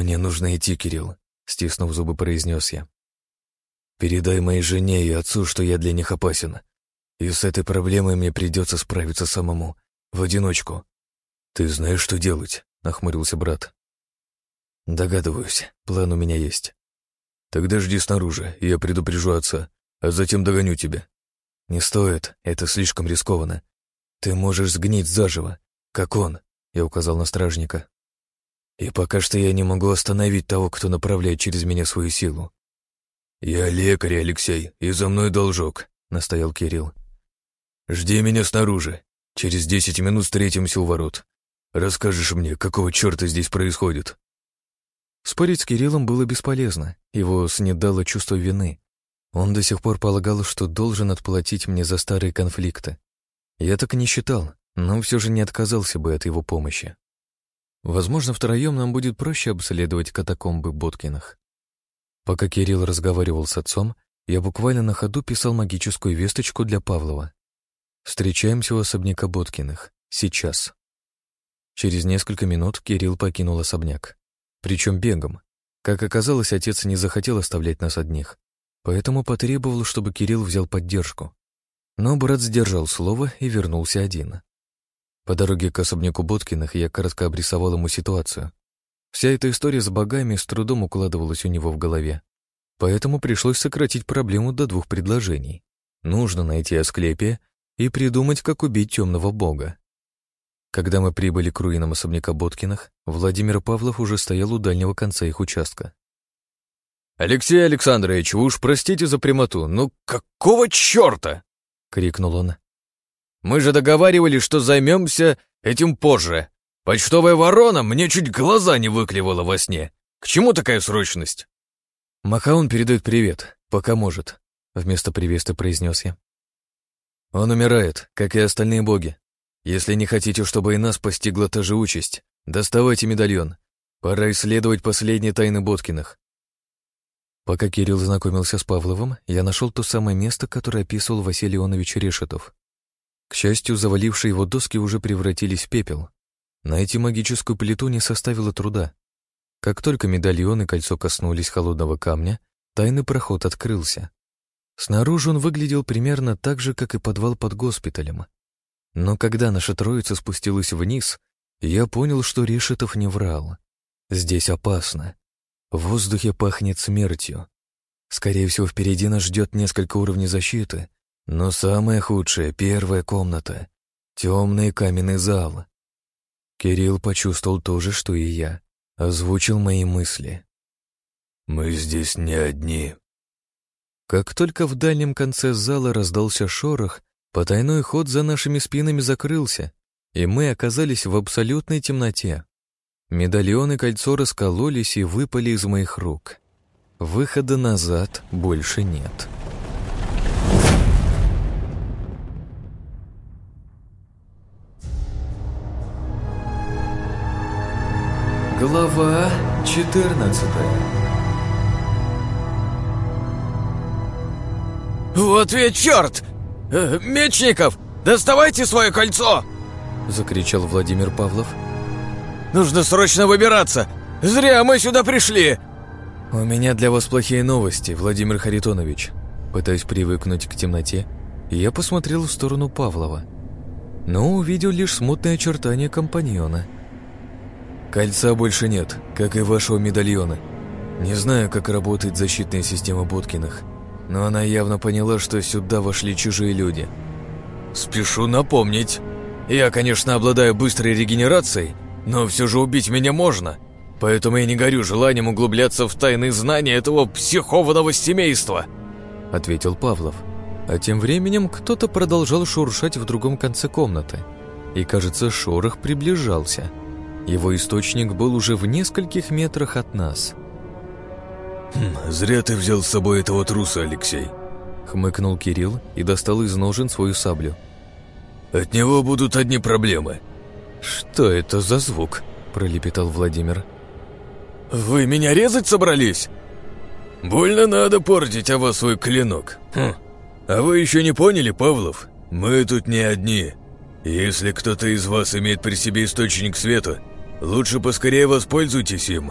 «Мне нужно идти, Кирилл», — стиснув зубы, произнес я. «Передай моей жене и отцу, что я для них опасен. И с этой проблемой мне придется справиться самому, в одиночку». «Ты знаешь, что делать?» — нахмурился брат. «Догадываюсь, план у меня есть». «Тогда жди снаружи, и я предупрежу отца, а затем догоню тебя». «Не стоит, это слишком рискованно. Ты можешь сгнить заживо, как он», — я указал на стражника. «И пока что я не могу остановить того, кто направляет через меня свою силу». «Я лекарь, Алексей, и за мной должок», — настоял Кирилл. «Жди меня снаружи. Через 10 минут встретимся у ворот. Расскажешь мне, какого черта здесь происходит?» Спорить с Кириллом было бесполезно, его снедало чувство вины. Он до сих пор полагал, что должен отплатить мне за старые конфликты. Я так и не считал, но все же не отказался бы от его помощи. Возможно, втроем нам будет проще обследовать катакомбы Боткиных. Пока Кирилл разговаривал с отцом, я буквально на ходу писал магическую весточку для Павлова. «Встречаемся у особняка Боткиных. Сейчас». Через несколько минут Кирилл покинул особняк. Причем бегом. Как оказалось, отец не захотел оставлять нас одних, поэтому потребовал, чтобы Кирилл взял поддержку. Но брат сдержал слово и вернулся один. По дороге к особняку Боткиных я кратко обрисовал ему ситуацию. Вся эта история с богами с трудом укладывалась у него в голове, поэтому пришлось сократить проблему до 2 предложений. Нужно найти Асклепия и придумать, как убить темного бога. Когда мы прибыли к руинам особняка Боткиных, Владимир Павлов уже стоял у дальнего конца их участка. «Алексей Александрович, вы уж простите за прямоту, но какого черта?» — крикнул он. «Мы же договаривались, что займемся этим позже. Почтовая ворона мне чуть глаза не выклевала во сне. К чему такая срочность?» «Махаон передает привет, пока может», — вместо приветствия произнес я. «Он умирает, как и остальные боги. Если не хотите, чтобы и нас постигла та же участь, доставайте медальон. Пора исследовать последние тайны Боткиных». Пока Кирилл знакомился с Павловым, я нашел то самое место, которое описывал Василий Ионович Решетов. К счастью, завалившие его доски уже превратились в пепел. Найти магическую плиту не составило труда. Как только медальон и кольцо коснулись холодного камня, тайный проход открылся. Снаружи он выглядел примерно так же, как и подвал под госпиталем. Но когда наша троица спустилась вниз, я понял, что Решетов не врал. Здесь опасно. В воздухе пахнет смертью. Скорее всего, впереди нас ждет несколько уровней защиты, но самое худшее — первая комната. Темный каменный зал. Кирилл почувствовал то же, что и я. Озвучил мои мысли. «Мы здесь не одни». Как только в дальнем конце зала раздался шорох, потайной ход за нашими спинами закрылся, и мы оказались в абсолютной темноте. Медальон и кольцо раскололись и выпали из моих рук. Выхода назад больше нет. Глава 14. «Вот ведь черт! Мечников, доставайте свое кольцо!» — закричал Владимир Павлов. «Нужно срочно выбираться! Зря мы сюда пришли!» «У меня для вас плохие новости, Владимир Харитонович». Пытаясь привыкнуть к темноте, я посмотрел в сторону Павлова, но увидел лишь смутные очертания компаньона. «Кольца больше нет, как и вашего медальона. Не знаю, как работает защитная система Боткиных, но она явно поняла, что сюда вошли чужие люди». «Спешу напомнить. Я, конечно, обладаю быстрой регенерацией, но все же убить меня можно, поэтому я не горю желанием углубляться в тайные знания этого психованного семейства», — ответил Павлов. А тем временем кто-то продолжал шуршать в другом конце комнаты, и, кажется, шорох приближался. Его источник был уже в нескольких метрах от нас. «Зря ты взял с собой этого труса, Алексей», — хмыкнул Кирилл и достал из ножен свою саблю. «От него будут одни проблемы». «Что это за звук?» — пролепетал Владимир. «Вы меня резать собрались?» «Больно надо портить о вас свой клинок. А вы еще не поняли, Павлов? Мы тут не одни. Если кто-то из вас имеет при себе источник света, лучше поскорее воспользуйтесь им.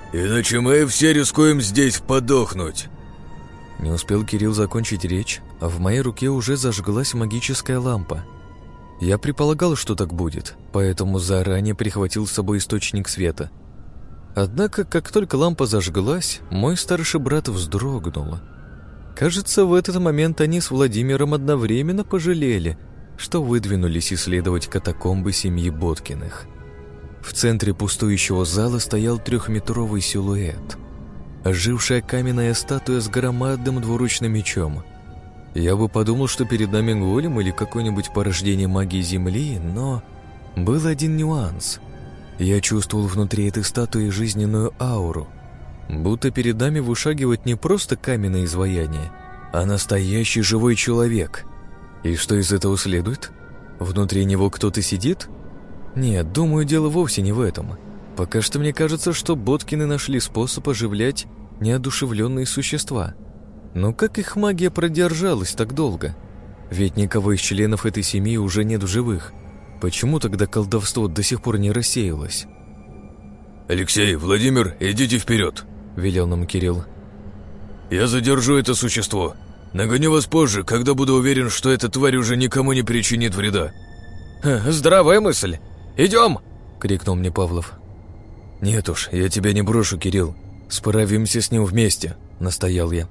иначе мы все рискуем здесь подохнуть». Не успел Кирилл закончить речь, а в моей руке уже зажглась магическая лампа. Я предполагал, что так будет, поэтому заранее прихватил с собой источник света. Однако, как только лампа зажглась, мой старший брат вздрогнул. Кажется, в этот момент они с Владимиром одновременно пожалели, что выдвинулись исследовать катакомбы семьи Боткиных. В центре пустующего зала стоял 3-метровый силуэт. Ожившая каменная статуя с громадным двуручным мечом. Я бы подумал, что перед нами голем или какое-нибудь порождение магии Земли, но был один нюанс. Я чувствовал внутри этой статуи жизненную ауру. Будто перед нами вышагивает не просто каменное изваяние, а настоящий живой человек. И что из этого следует? Внутри него кто-то сидит? Нет, думаю, дело вовсе не в этом. Пока что мне кажется, что Боткины нашли способ оживлять неодушевленные существа. Но как их магия продержалась так долго? Ведь никого из членов этой семьи уже нет в живых. Почему тогда колдовство до сих пор не рассеялось? «Алексей, Владимир, идите вперед», — велел нам Кирилл. «Я задержу это существо. Нагоню вас позже, когда буду уверен, что эта тварь уже никому не причинит вреда». «Здравая мысль! Идем!» — крикнул мне Павлов. «Нет уж, я тебя не брошу, Кирилл. Справимся с ним вместе», — настоял я.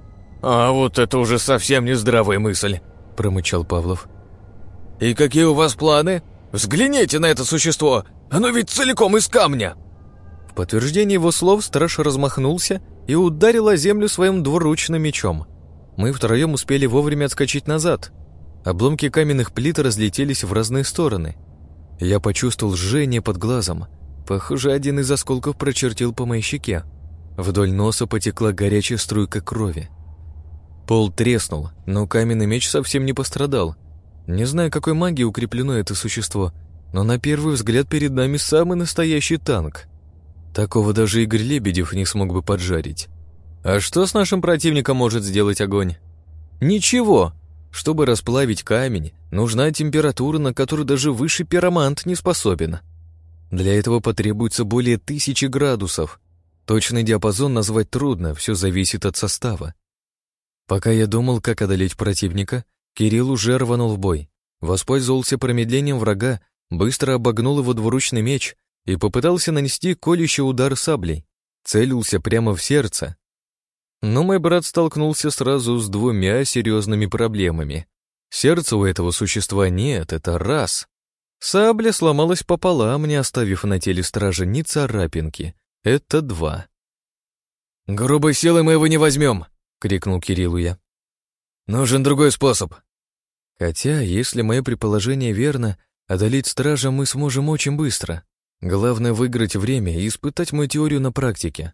«А вот это уже совсем не здравая мысль», — промычал Павлов. «И какие у вас планы? Взгляните на это существо! Оно ведь целиком из камня!» В подтверждение его слов страж размахнулся и ударил о землю своим двуручным мечом. Мы втроем успели вовремя отскочить назад. Обломки каменных плит разлетелись в разные стороны. Я почувствовал жжение под глазом. Похоже, один из осколков прочертил по моей щеке. Вдоль носа потекла горячая струйка крови. Пол треснул, но каменный меч совсем не пострадал. Не знаю, какой магией укреплено это существо, но на первый взгляд перед нами самый настоящий танк. Такого даже Игорь Лебедев не смог бы поджарить. А что с нашим противником может сделать огонь? Ничего. Чтобы расплавить камень, нужна температура, на которую даже высший пиромант не способен. Для этого потребуется более 1000 градусов. Точный диапазон назвать трудно, все зависит от состава. Пока я думал, как одолеть противника, Кирилл уже рванул в бой. Воспользовался промедлением врага, быстро обогнул его двуручный меч и попытался нанести колющий удар саблей. Целился прямо в сердце. Но мой брат столкнулся сразу с 2 серьезными проблемами. Сердца у этого существа нет, это раз. Сабля сломалась пополам, не оставив на теле стража ни царапинки. Это 2. «Грубой силой мы его не возьмем!» — крикнул Кириллу я. «Нужен другой способ». Хотя, если мое предположение верно, одолеть стража мы сможем очень быстро. Главное — выиграть время и испытать мою теорию на практике.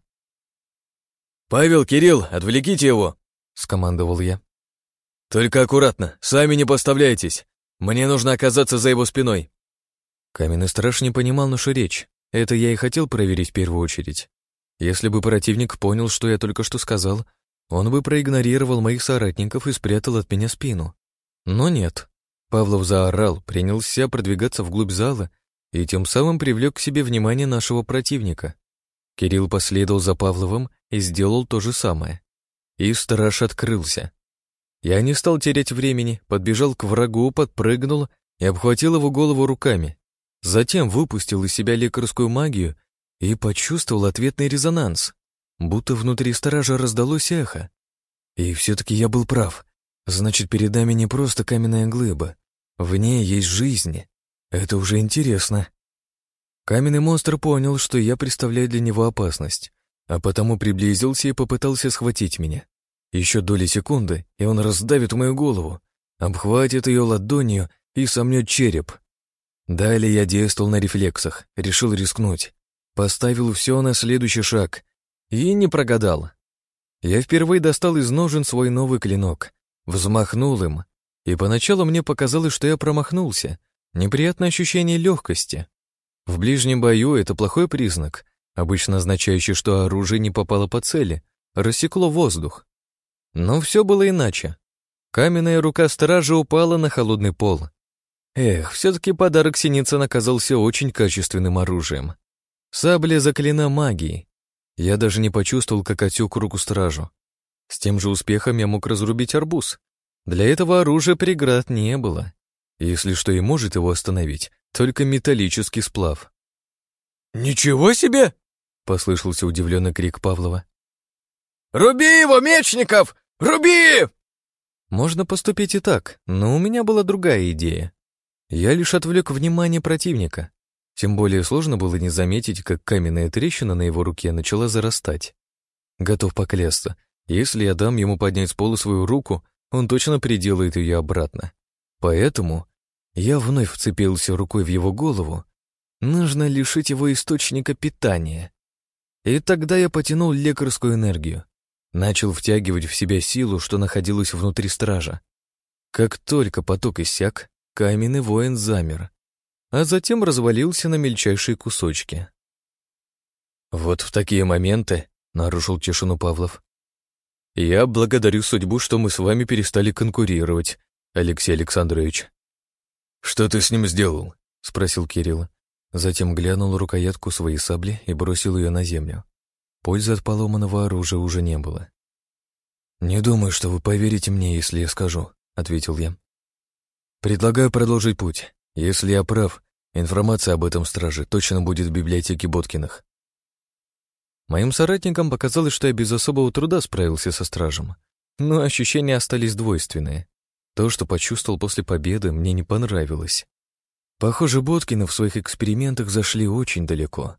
«Павел, Кирилл, отвлеките его!» — скомандовал я. «Только аккуратно, сами не подставляйтесь. Мне нужно оказаться за его спиной». Каменный страж не понимал нашу речь. Это я и хотел проверить в первую очередь. Если бы противник понял, что я только что сказал, он бы проигнорировал моих соратников и спрятал от меня спину. Но нет. Павлов заорал, принялся продвигаться вглубь зала и тем самым привлек к себе внимание нашего противника. Кирилл последовал за Павловым и сделал то же самое. И страж открылся. Я не стал терять времени, подбежал к врагу, подпрыгнул и обхватил его голову руками. Затем выпустил из себя лекарскую магию и почувствовал ответный резонанс, будто внутри стража раздалось эхо. И все-таки я был прав. Значит, перед нами не просто каменная глыба. В ней есть жизнь. Это уже интересно. Каменный монстр понял, что я представляю для него опасность, а потому приблизился и попытался схватить меня. Еще доли секунды, и он раздавит мою голову, обхватит ее ладонью и сомнет череп. Далее я действовал на рефлексах, решил рискнуть. Поставил все на следующий шаг и не прогадал. Я впервые достал из ножен свой новый клинок, взмахнул им, и поначалу мне показалось, что я промахнулся. Неприятное ощущение легкости. В ближнем бою это плохой признак, обычно означающий, что оружие не попало по цели, рассекло воздух. Но все было иначе. Каменная рука стража упала на холодный пол. Эх, все-таки подарок Синицын оказался очень качественным оружием. Сабля заклина магией. Я даже не почувствовал, как отсек руку стражу. С тем же успехом я мог разрубить арбуз. Для этого оружия преград не было. Если что и может его остановить, только металлический сплав. «Ничего себе!» — послышался удивленный крик Павлова. «Руби его, Мечников! Руби!» Можно поступить и так, но у меня была другая идея. Я лишь отвлек внимание противника. Тем более сложно было не заметить, как каменная трещина на его руке начала зарастать. Готов поклясться, если я дам ему поднять с пола свою руку, он точно приделает ее обратно. Поэтому я вновь вцепился рукой в его голову. Нужно лишить его источника питания. И тогда я потянул лекарскую энергию. Начал втягивать в себя силу, что находилась внутри стража. Как только поток иссяк, каменный воин замер, а затем развалился на мельчайшие кусочки. «Вот в такие моменты», — нарушил тишину Павлов, «я благодарю судьбу, что мы с вами перестали конкурировать, Алексей Александрович». «Что ты с ним сделал?» — спросил Кирилл. Затем глянул рукоятку своей сабли и бросил ее на землю. Пользы от поломанного оружия уже не было. «Не думаю, что вы поверите мне, если я скажу», — ответил я. «Предлагаю продолжить путь. Если я прав, информация об этом страже точно будет в библиотеке Боткиных». Моим соратникам показалось, что я без особого труда справился со стражем, но ощущения остались двойственные. То, что почувствовал после победы, мне не понравилось. Похоже, Боткины в своих экспериментах зашли очень далеко.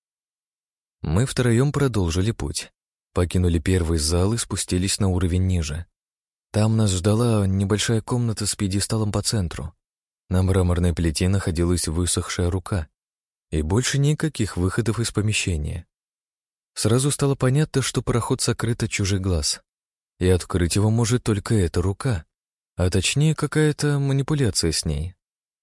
Мы втроем продолжили путь. Покинули первый зал и спустились на уровень ниже. Там нас ждала небольшая комната с пьедесталом по центру. На мраморной плите находилась высохшая рука. И больше никаких выходов из помещения. Сразу стало понятно, что проход сокрыт от чужих глаз. И открыть его может только эта рука, а точнее какая-то манипуляция с ней.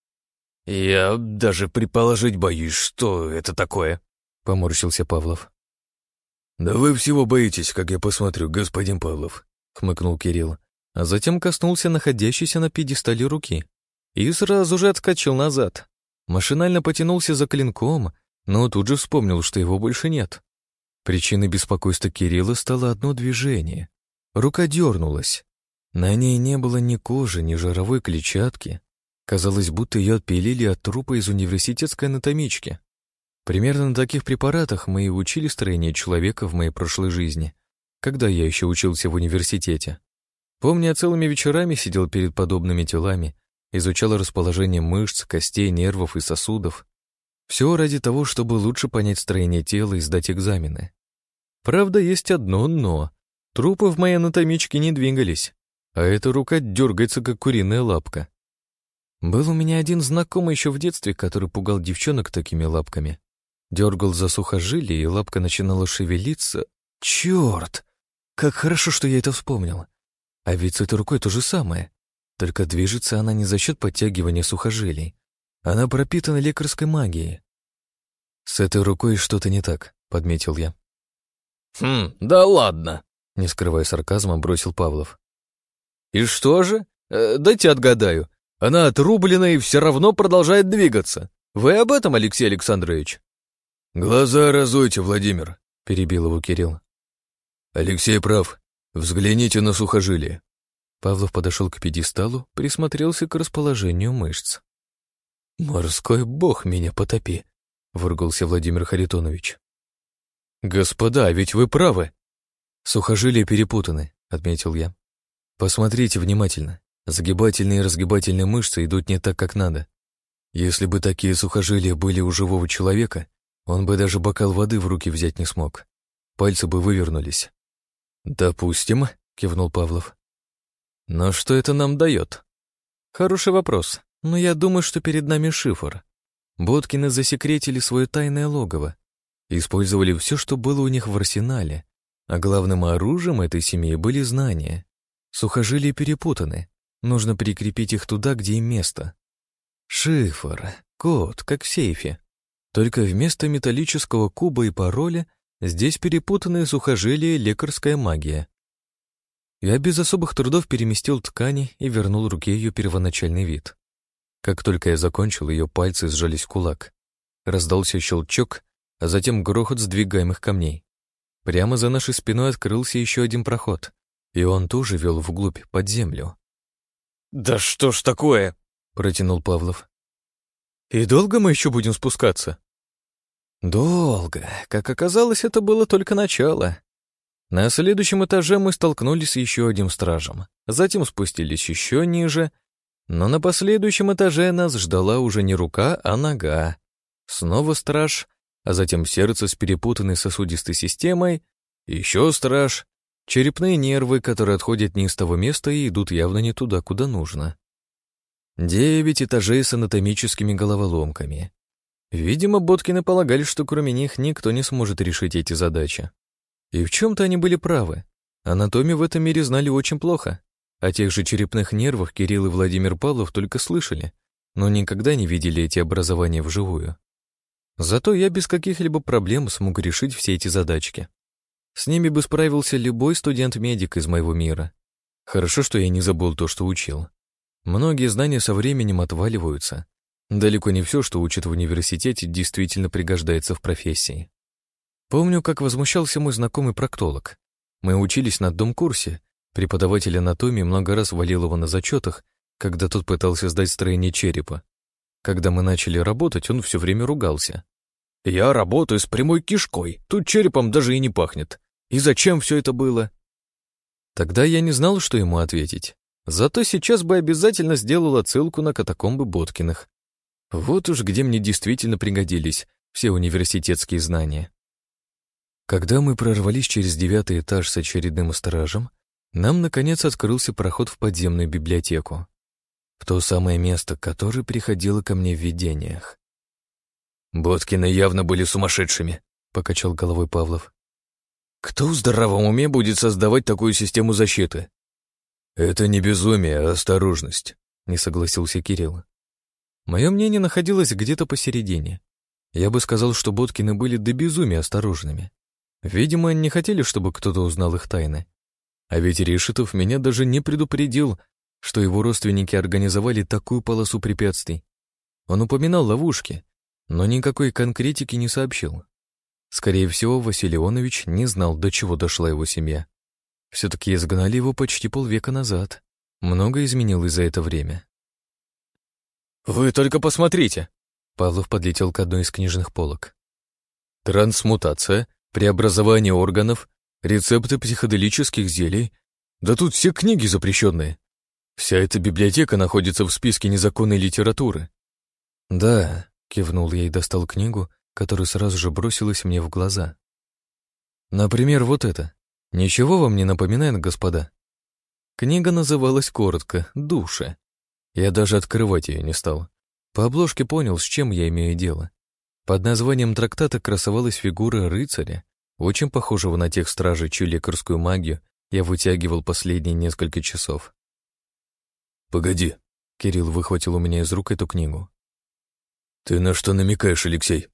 «Я даже предположить боюсь, что это такое», — поморщился Павлов. «Да вы всего боитесь, как я посмотрю, господин Павлов», — хмыкнул Кирилл, а затем коснулся находящейся на пьедестале руки и сразу же отскочил назад. Машинально потянулся за клинком, но тут же вспомнил, что его больше нет. Причиной беспокойства Кирилла стало одно движение. Рука дернулась. На ней не было ни кожи, ни жировой клетчатки. Казалось, будто ее отпилили от трупа из университетской анатомички. Примерно на таких препаратах мы и учили строение человека в моей прошлой жизни, когда я еще учился в университете. Помню, я целыми вечерами сидел перед подобными телами, изучал расположение мышц, костей, нервов и сосудов. Все ради того, чтобы лучше понять строение тела и сдать экзамены. Правда, есть одно «но». Трупы в моей анатомичке не двигались, а эта рука дергается, как куриная лапка. Был у меня один знакомый еще в детстве, который пугал девчонок такими лапками. Дергал за сухожилие, и лапка начинала шевелиться. Черт! Как хорошо, что я это вспомнил. А ведь с этой рукой то же самое. Только движется она не за счет подтягивания сухожилий. Она пропитана лекарской магией. «С этой рукой что-то не так», — подметил я. Да ладно», — не скрывая сарказма, бросил Павлов. «И что же? Дайте отгадаю. Она отрублена и все равно продолжает двигаться. Вы об этом, Алексей Александрович?» «Глаза разуйте, Владимир», — перебил его Кирилл. «Алексей прав. Взгляните на сухожилие». Павлов подошел к пьедесталу, присмотрелся к расположению мышц. «Морской бог меня потопи», — выругался Владимир Харитонович. «Господа, ведь вы правы!» «Сухожилия перепутаны», — отметил я. «Посмотрите внимательно. Загибательные и разгибательные мышцы идут не так, как надо. Если бы такие сухожилия были у живого человека, он бы даже бокал воды в руки взять не смог. Пальцы бы вывернулись». «Допустим», — кивнул Павлов. «Но что это нам дает?» «Хороший вопрос, но я думаю, что перед нами шифр. Боткины засекретили свое тайное логово, использовали все, что было у них в арсенале, а главным оружием этой семьи были знания. Сухожилия перепутаны, нужно прикрепить их туда, где им место. Шифр, код, как в сейфе. Только вместо металлического куба и пароля здесь перепутанные сухожилия и лекарская магия. Я без особых трудов переместил ткани и вернул руке ее первоначальный вид. Как только я закончил, ее пальцы сжались в кулак. Раздался щелчок, а затем грохот сдвигаемых камней. Прямо за нашей спиной открылся еще один проход, и он тоже вел вглубь, под землю. «Да что ж такое?» — протянул Павлов. «И долго мы еще будем спускаться?» Долго. Как оказалось, это было только начало. На следующем этаже мы столкнулись с еще одним стражем, затем спустились еще ниже, но на последующем этаже нас ждала уже не рука, а нога. Снова страж, а затем сердце с перепутанной сосудистой системой, еще страж, черепные нервы, которые отходят не из того места и идут явно не туда, куда нужно. 9 этажей с анатомическими головоломками. Видимо, Боткины полагали, что кроме них никто не сможет решить эти задачи. И в чем-то они были правы. Анатомию в этом мире знали очень плохо. О тех же черепных нервах Кирилл и Владимир Павлов только слышали, но никогда не видели эти образования вживую. Зато я без каких-либо проблем смог решить все эти задачки. С ними бы справился любой студент-медик из моего мира. Хорошо, что я не забыл то, что учил. Многие знания со временем отваливаются. Далеко не все, что учат в университете, действительно пригождается в профессии. Помню, как возмущался мой знакомый проктолог. Мы учились на одном курсе. Преподаватель анатомии много раз валил его на зачетах, когда тот пытался сдать строение черепа. Когда мы начали работать, он все время ругался. «Я работаю с прямой кишкой, тут черепом даже и не пахнет. И зачем все это было?» Тогда я не знал, что ему ответить. Зато сейчас бы обязательно сделал отсылку на катакомбы Боткиных. Вот уж где мне действительно пригодились все университетские знания. Когда мы прорвались через 9-й этаж с очередным стражем, нам, наконец, открылся проход в подземную библиотеку. В то самое место, которое приходило ко мне в видениях. «Боткины явно были сумасшедшими», — покачал головой Павлов. «Кто в здравом уме будет создавать такую систему защиты?» «Это не безумие, а осторожность», — не согласился Кирилл. Мое мнение находилось где-то посередине. Я бы сказал, что Боткины были до безумия осторожными. Видимо, они не хотели, чтобы кто-то узнал их тайны. А ведь Решетов меня даже не предупредил, что его родственники организовали такую полосу препятствий. Он упоминал ловушки, но никакой конкретики не сообщил. Скорее всего, Василий Ионович не знал, до чего дошла его семья. Все-таки изгнали его почти полвека назад. Многое изменилось за это время. «Вы только посмотрите!» Павлов подлетел к одной из книжных полок. «Трансмутация, преобразование органов, рецепты психоделических зелий. Да тут все книги запрещенные. Вся эта библиотека находится в списке незаконной литературы». «Да», — кивнул я и достал книгу, которая сразу же бросилась мне в глаза. «Например, вот это. Ничего вам не напоминает, господа?» Книга называлась коротко «Души». Я даже открывать ее не стал. По обложке понял, с чем я имею дело. Под названием трактата красовалась фигура рыцаря, очень похожего на тех стражей, чью лекарскую магию я вытягивал последние несколько часов. «Погоди», — Кирилл выхватил у меня из рук эту книгу. «Ты на что намекаешь, Алексей?»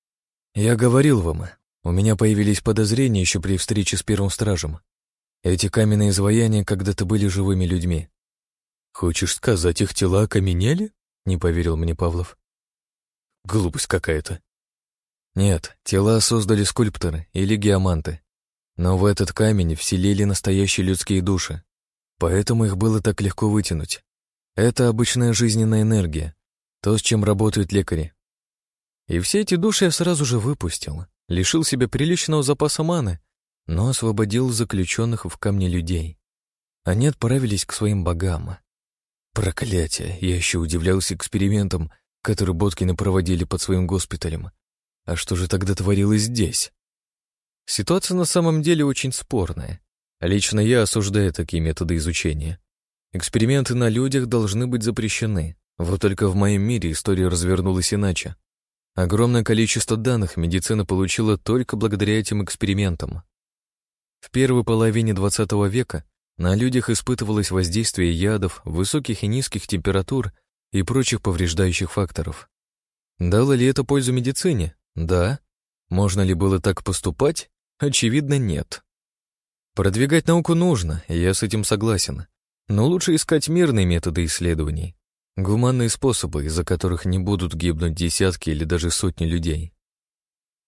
«Я говорил вам, у меня появились подозрения еще при встрече с первым стражем. Эти каменные изваяния когда-то были живыми людьми». «Хочешь сказать, их тела окаменели?» — не поверил мне Павлов. «Глупость какая-то». «Нет, тела создали скульпторы или геоманты. Но в этот камень вселили настоящие людские души. Поэтому их было так легко вытянуть. Это обычная жизненная энергия, то, с чем работают лекари. И все эти души я сразу же выпустил, лишил себя приличного запаса маны, но освободил заключенных в камне людей. Они отправились к своим богам. Проклятие, я еще удивлялся экспериментам, которые Боткины проводили под своим госпиталем. А что же тогда творилось здесь? Ситуация на самом деле очень спорная. Лично я осуждаю такие методы изучения. Эксперименты на людях должны быть запрещены. Вот только в моем мире история развернулась иначе. Огромное количество данных медицина получила только благодаря этим экспериментам. В первой половине 20 века на людях испытывалось воздействие ядов, высоких и низких температур и прочих повреждающих факторов. Дало ли это пользу медицине? Да. Можно ли было так поступать? Очевидно, нет. Продвигать науку нужно, и я с этим согласен. Но лучше искать мирные методы исследований, гуманные способы, из-за которых не будут гибнуть десятки или даже сотни людей.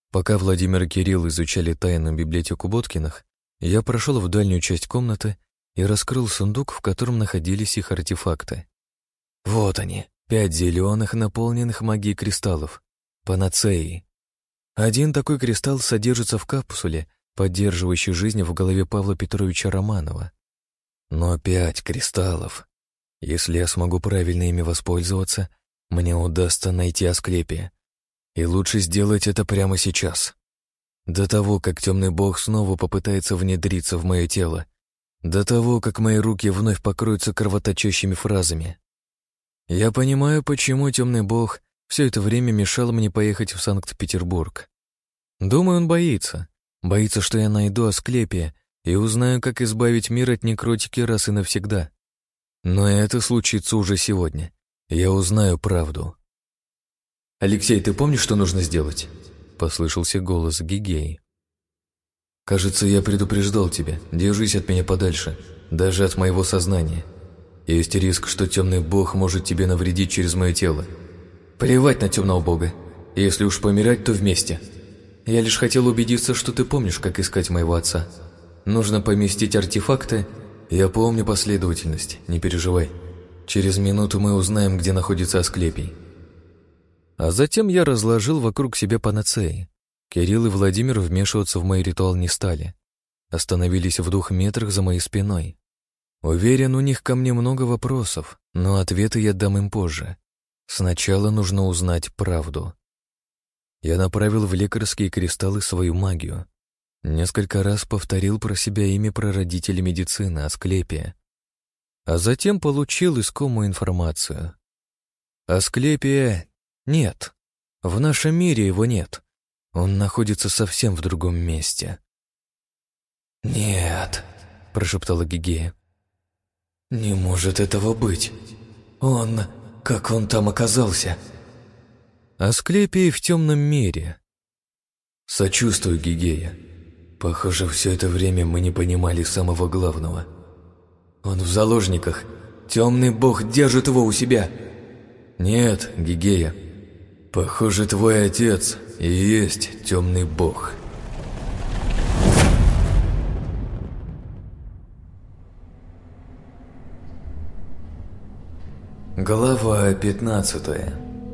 Пока Владимир и Кирилл изучали тайную библиотеку Боткиных, я прошел в дальнюю часть комнаты и раскрыл сундук, в котором находились их артефакты. Вот они, 5 зеленых, наполненных магией кристаллов, панацеи. Один такой кристалл содержится в капсуле, поддерживающей жизнь в голове Павла Петровича Романова. Но 5 кристаллов. Если я смогу правильно ими воспользоваться, мне удастся найти Асклепия. И лучше сделать это прямо сейчас. До того, как темный бог снова попытается внедриться в мое тело. До того, как мои руки вновь покроются кровоточащими фразами. Я понимаю, почему темный бог все это время мешал мне поехать в Санкт-Петербург. Думаю, он боится. Боится, что я найду Асклепия и узнаю, как избавить мир от некротики раз и навсегда. Но это случится уже сегодня. Я узнаю правду. «Алексей, ты помнишь, что нужно сделать?» — послышался голос Гигеи. «Кажется, я предупреждал тебя. Держись от меня подальше, даже от моего сознания. Есть риск, что темный бог может тебе навредить через мое тело. Плевать на темного бога. Если уж помирать, то вместе. Я лишь хотел убедиться, что ты помнишь, как искать моего отца. Нужно поместить артефакты. Я помню последовательность, не переживай. Через минуту мы узнаем, где находится Асклепий». А затем я разложил вокруг себя панацеи. Кирилл и Владимир вмешиваться в мой ритуал не стали. Остановились в 2 метрах за моей спиной. Уверен, у них ко мне много вопросов, но ответы я дам им позже. Сначала нужно узнать правду. Я направил в лекарские кристаллы свою магию. Несколько раз повторил про себя имя прародителя медицины Асклепия. А затем получил искомую информацию. Асклепия нет. В нашем мире его нет. Он находится совсем в другом месте. «Нет», — прошептала Гигея. «Не может этого быть. Как он там оказался?» «Асклепий в темном мире». «Сочувствую, Гигея. Похоже, все это время мы не понимали самого главного. Он в заложниках. Темный бог держит его у себя». «Нет, Гигея. Похоже, твой отец и есть темный бог». Глава 15.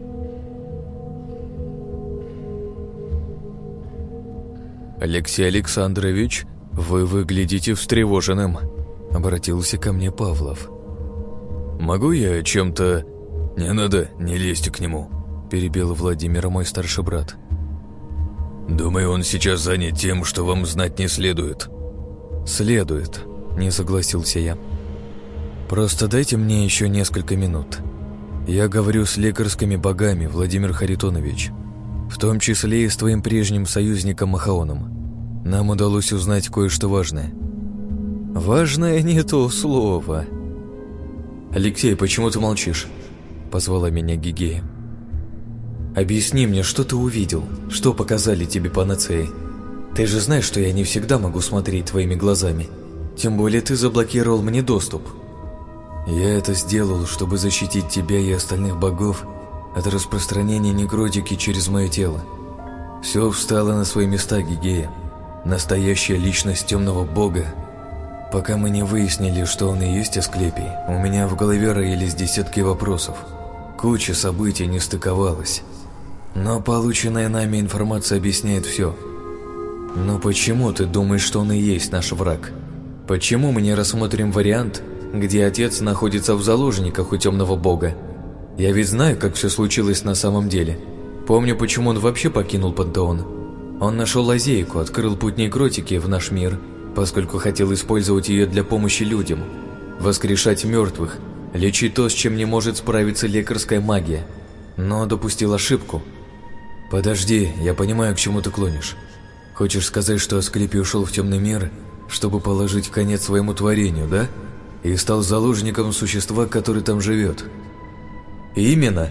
«Алексей Александрович, вы выглядите встревоженным», — обратился ко мне Павлов. «Могу я чем-то...» «Не надо, не лезьте к нему», — перебил Владимир, мой старший брат. «Думаю, он сейчас занят тем, что вам знать не следует». «Следует», — не согласился я. «Просто дайте мне еще несколько минут. Я говорю с лекарскими богами, Владимир Харитонович, в том числе и с твоим прежним союзником Махаоном. Нам удалось узнать кое-что важное». «Важное не то слово». «Алексей, почему ты молчишь?» — позвала меня Гигея. «Объясни мне, что ты увидел, что показали тебе панацеи. Ты же знаешь, что я не всегда могу смотреть твоими глазами. Тем более ты заблокировал мне доступ». «Я это сделал, чтобы защитить тебя и остальных богов от распространения некротики через мое тело. Все встало на свои места, Гигея. Настоящая личность темного бога. Пока мы не выяснили, что он и есть Асклепий, у меня в голове роились десятки вопросов. Куча событий не стыковалась. Но полученная нами информация объясняет все. Но почему ты думаешь, что он и есть наш враг? Почему мы не рассмотрим вариант, где отец находится в заложниках у темного бога? Я ведь знаю, как все случилось на самом деле. Помню, почему он вообще покинул пантеон. Он нашел лазейку, открыл путь некротики в наш мир, поскольку хотел использовать ее для помощи людям, воскрешать мертвых, лечить то, с чем не может справиться лекарская магия. Но допустил ошибку. Подожди, я понимаю, к чему ты клонишь. Хочешь сказать, что Асклепий ушел в темный мир, чтобы положить конец своему творению, да? И стал заложником существа, который там живет? Именно.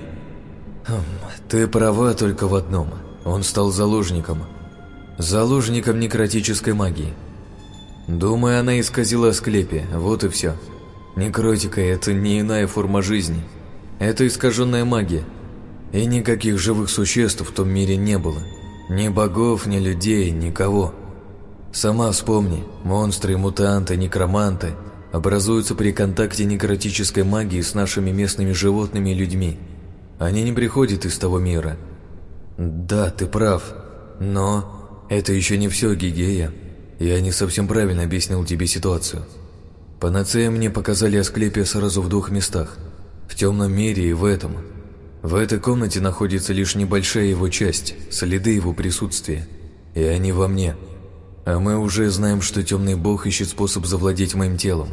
Ты права только в одном. Он стал заложником. Заложником некротической магии. Думаю, она исказила Асклепия, вот и все. Некротика – это не иная форма жизни. Это искаженная магия. И никаких живых существ в том мире не было. Ни богов, ни людей, никого. Сама вспомни, монстры, мутанты, некроманты образуются при контакте некротической магии с нашими местными животными и людьми. Они не приходят из того мира. Да, ты прав, но это еще не все, Гигея. Я не совсем правильно объяснил тебе ситуацию. Панацея мне показали Асклепия сразу в двух местах. В темном мире и в этом. В этой комнате находится лишь небольшая его часть, следы его присутствия. И они во мне. А мы уже знаем, что темный бог ищет способ завладеть моим телом.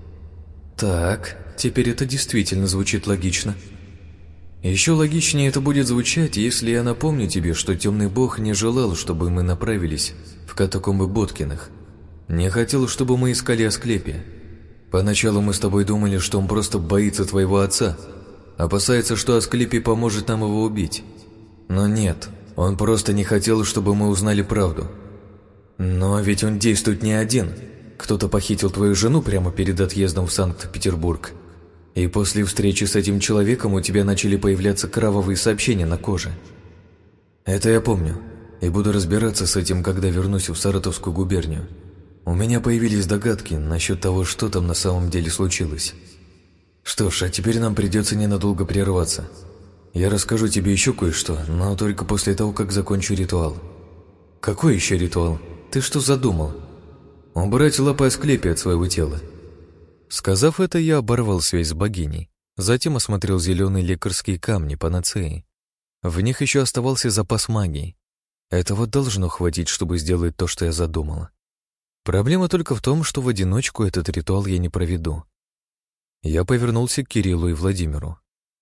Так, теперь это действительно звучит логично. Еще логичнее это будет звучать, если я напомню тебе, что темный бог не желал, чтобы мы направились в катакомбы Боткиных. Не хотел, чтобы мы искали Асклепия. Поначалу мы с тобой думали, что он просто боится твоего отца, опасается, что Асклепий поможет нам его убить. Но нет, он просто не хотел, чтобы мы узнали правду. Но ведь он действует не один. Кто-то похитил твою жену прямо перед отъездом в Санкт-Петербург. И после встречи с этим человеком у тебя начали появляться кровавые сообщения на коже. Это я помню, и буду разбираться с этим, когда вернусь в Саратовскую губернию. У меня появились догадки насчет того, что там на самом деле случилось. Что ж, а теперь нам придется ненадолго прерваться. Я расскажу тебе еще кое-что, но только после того, как закончу ритуал. Какой еще ритуал? Ты что задумал? Убрать лапы Асклепия от своего тела. Сказав это, я оборвал связь с богиней. Затем осмотрел зеленые лекарские камни панацеи. В них еще оставался запас магии. Этого должно хватить, чтобы сделать то, что я задумала. Проблема только в том, что в одиночку этот ритуал я не проведу. Я повернулся к Кириллу и Владимиру.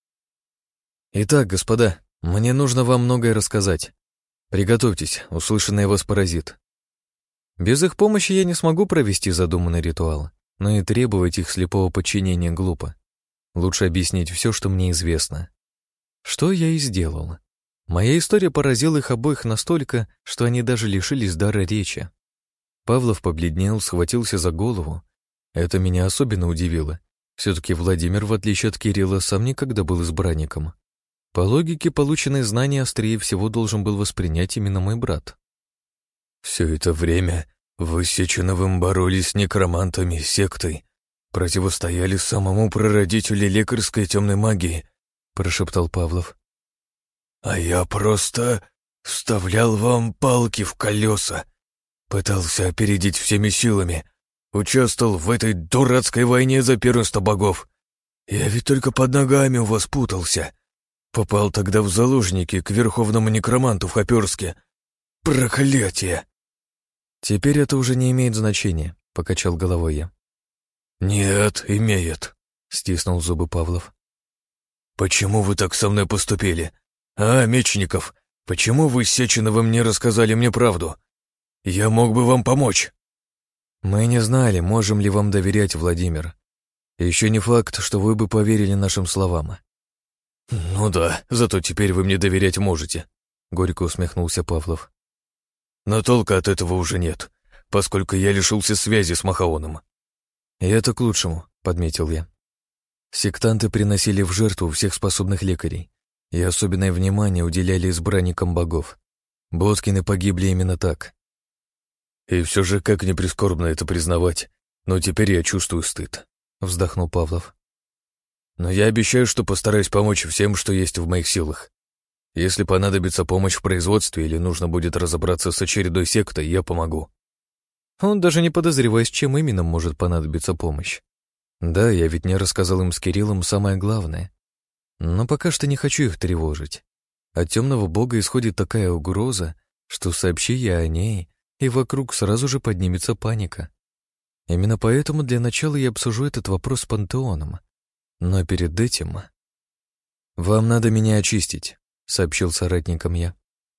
«Итак, господа, мне нужно вам многое рассказать. Приготовьтесь, услышанное вас поразит. Без их помощи я не смогу провести задуманный ритуал, но и требовать их слепого подчинения глупо. Лучше объяснить все, что мне известно. Что я и сделал. Моя история поразила их обоих настолько, что они даже лишились дара речи. Павлов побледнел, схватился за голову. Это меня особенно удивило. Все-таки Владимир, в отличие от Кирилла, сам никогда был избранником. По логике, полученные знания острее всего должен был воспринять именно мой брат. «Все это время вы с Сеченовым боролись с некромантами, сектой, противостояли самому прародителю лекарской темной магии», — прошептал Павлов. «А я просто вставлял вам палки в колеса. Пытался опередить всеми силами. Участвовал в этой дурацкой войне за первенство богов. Я ведь только под ногами у вас путался. Попал тогда в заложники к верховному некроманту в Хоперске. Проклятие!» «Теперь это уже не имеет значения», — покачал головой я. «Нет, имеет», — стиснул зубы Павлов. «Почему вы так со мной поступили? А, Мечников, почему вы с Сеченовым не рассказали мне правду? Я мог бы вам помочь». «Мы не знали, можем ли вам доверять, Владимир. Еще не факт, что вы бы поверили нашим словам». «Ну да, зато теперь вы мне доверять можете», — горько усмехнулся Павлов. «Но толка от этого уже нет, поскольку я лишился связи с Махаоном». «И это к лучшему», — подметил я. Сектанты приносили в жертву всех способных лекарей, и особенное внимание уделяли избранникам богов. Боткины погибли именно так. «И все же, как ни прискорбно это признавать, но теперь я чувствую стыд», — вздохнул Павлов. «Но я обещаю, что постараюсь помочь всем, что есть в моих силах. Если понадобится помощь в производстве или нужно будет разобраться с очередной сектой, я помогу». Он даже не подозревает, чем именно может понадобиться помощь. Да, я ведь не рассказал им с Кириллом самое главное. Но пока что не хочу их тревожить. От темного бога исходит такая угроза, что сообщи я о ней, и вокруг сразу же поднимется паника. Именно поэтому для начала я обсужу этот вопрос с Пантеоном. Но перед этим... «Вам надо меня очистить», — сообщил соратникам я.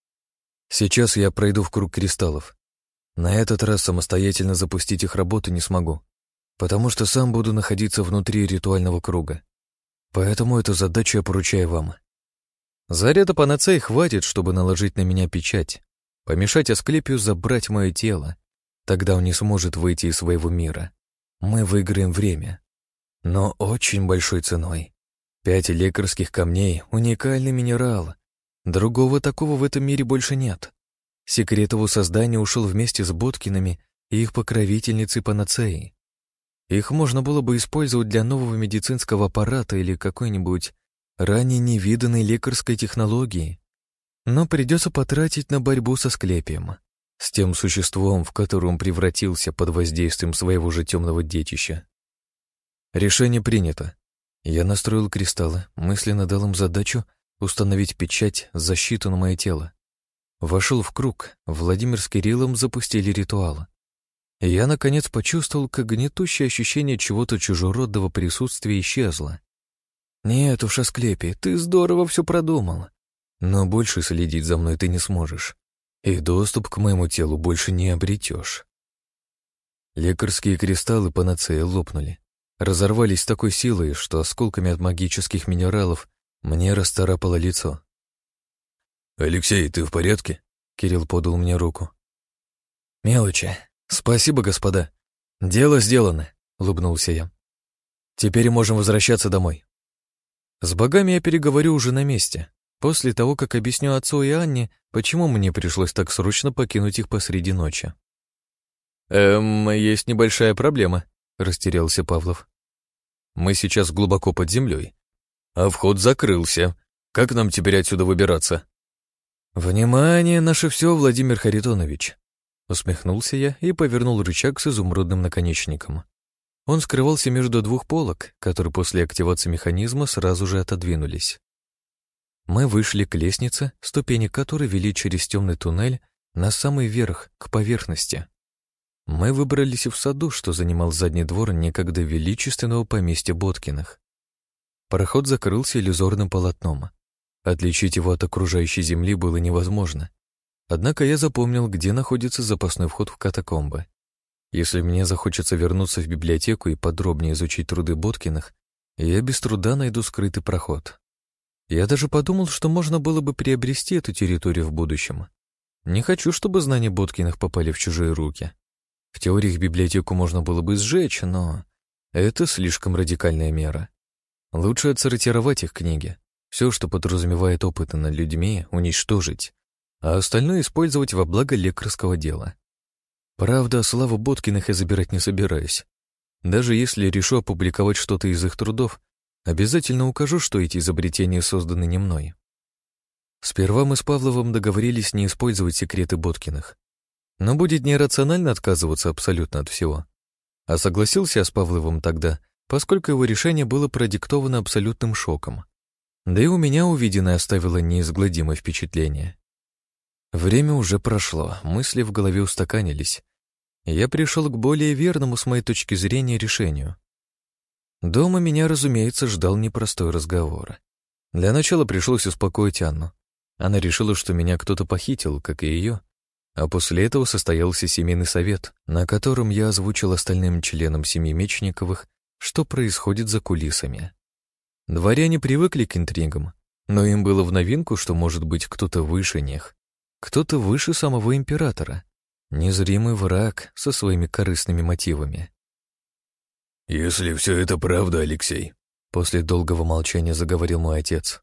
«Сейчас я пройду в круг кристаллов. На этот раз самостоятельно запустить их работу не смогу, потому что сам буду находиться внутри ритуального круга. Поэтому эту задачу я поручаю вам. Заряда панацеи хватит, чтобы наложить на меня печать, помешать Асклепию забрать мое тело. Тогда он не сможет выйти из своего мира. Мы выиграем время. Но очень большой ценой. 5 лекарских камней — уникальный минерал. Другого такого в этом мире больше нет. секрет его создания ушел вместе с Боткинами и их покровительницей Панацеей. Их можно было бы использовать для нового медицинского аппарата или какой-нибудь ранее невиданной лекарской технологии, но придется потратить на борьбу со Асклепием, с тем существом, в которое он превратился под воздействием своего же темного детища. Решение принято. Я настроил кристаллы, мысленно дал им задачу установить печать, защиту на мое тело. Вошел в круг, Владимир с Кириллом запустили ритуал. И я, наконец, почувствовал, как гнетущее ощущение чего-то чужеродного присутствия исчезло. Нет уж, Асклепий, ты здорово все продумал. Но больше следить за мной ты не сможешь. И доступ к моему телу больше не обретешь. Лекарские кристаллы Панацеи лопнули. Разорвались с такой силой, что осколками от магических минералов мне расцарапало лицо. «Алексей, ты в порядке?» Кирилл подал мне руку. «Мелочи. Спасибо, господа. Дело сделано», — улыбнулся я. «Теперь можем возвращаться домой». С богами я переговорю уже на месте, после того, как объясню отцу и Анне, почему мне пришлось так срочно покинуть их посреди ночи. Есть небольшая проблема», — растерялся Павлов. «Мы сейчас глубоко под землей, а вход закрылся. Как нам теперь отсюда выбираться?» «Внимание, наше все, Владимир Харитонович!» Усмехнулся я и повернул рычаг с изумрудным наконечником. Он скрывался между двух полок, которые после активации механизма сразу же отодвинулись. Мы вышли к лестнице, ступени которой вели через темный туннель на самый верх, к поверхности. Мы выбрались в саду, что занимал задний двор некогда величественного поместья Боткиных. Проход закрылся иллюзорным полотном. Отличить его от окружающей земли было невозможно. Однако я запомнил, где находится запасной вход в катакомбы. Если мне захочется вернуться в библиотеку и подробнее изучить труды Боткиных, я без труда найду скрытый проход. Я даже подумал, что можно было бы приобрести эту территорию в будущем. Не хочу, чтобы знания Боткиных попали в чужие руки. В теории их библиотеку можно было бы сжечь, но это слишком радикальная мера. Лучше отсортировать их книги. Все, что подразумевает опыты над людьми, уничтожить, а остальное использовать во благо лекарского дела. Правда, славу Боткиных я забирать не собираюсь. Даже если решу опубликовать что-то из их трудов, обязательно укажу, что эти изобретения созданы не мной. Сперва мы с Павловым договорились не использовать секреты Боткиных. Но будет нерационально отказываться абсолютно от всего. А согласился я с Павловым тогда, поскольку его решение было продиктовано абсолютным шоком. Да и у меня увиденное оставило неизгладимое впечатление. Время уже прошло, мысли в голове устаканились. Я пришел к более верному, с моей точки зрения, решению. Дома меня, разумеется, ждал непростой разговор. Для начала пришлось успокоить Анну. Она решила, что меня кто-то похитил, как и ее, а после этого состоялся семейный совет, на котором я озвучил остальным членам семьи Мечниковых, что происходит за кулисами. Дворяне привыкли к интригам, но им было в новинку, что может быть кто-то выше них, кто-то выше самого императора, незримый враг со своими корыстными мотивами. «Если все это правда, Алексей», — после долгого молчания заговорил мой отец,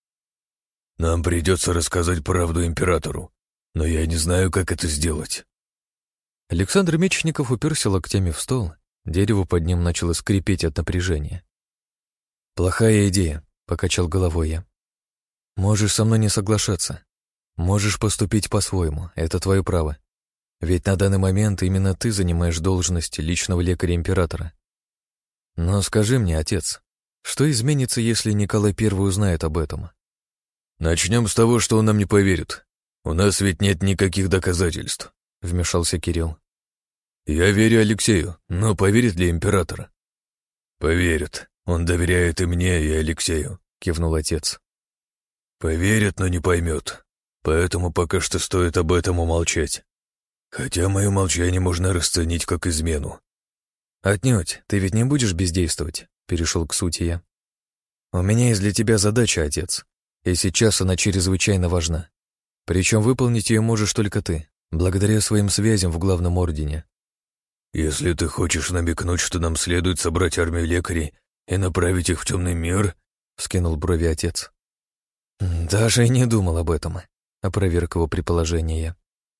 «нам придется рассказать правду императору, но я не знаю, как это сделать». Александр Мечников уперся локтями в стол, дерево под ним начало скрипеть от напряжения. «Плохая идея», — покачал головой я. «Можешь со мной не соглашаться. Можешь поступить по-своему, это твое право. Ведь на данный момент именно ты занимаешь должность личного лекаря императора. Но скажи мне, отец, что изменится, если Николай I узнает об этом?» «Начнем с того, что он нам не поверит. У нас ведь нет никаких доказательств», — вмешался Кирилл. «Я верю Алексею, но поверит ли император?» «Поверит. Он доверяет и мне, и Алексею», — кивнул отец. «Поверит, но не поймет. Поэтому пока что стоит об этом умолчать. Хотя мое молчание можно расценить как измену». «Отнюдь, ты ведь не будешь бездействовать», — перешел к сути я. «У меня есть для тебя задача, отец, и сейчас она чрезвычайно важна. Причем выполнить ее можешь только ты, благодаря своим связям в главном ордене». «Если ты хочешь намекнуть, что нам следует собрать армию лекарей и направить их в темный мир», — вскинул брови отец. «Даже и не думал об этом», — опроверг его предположение я.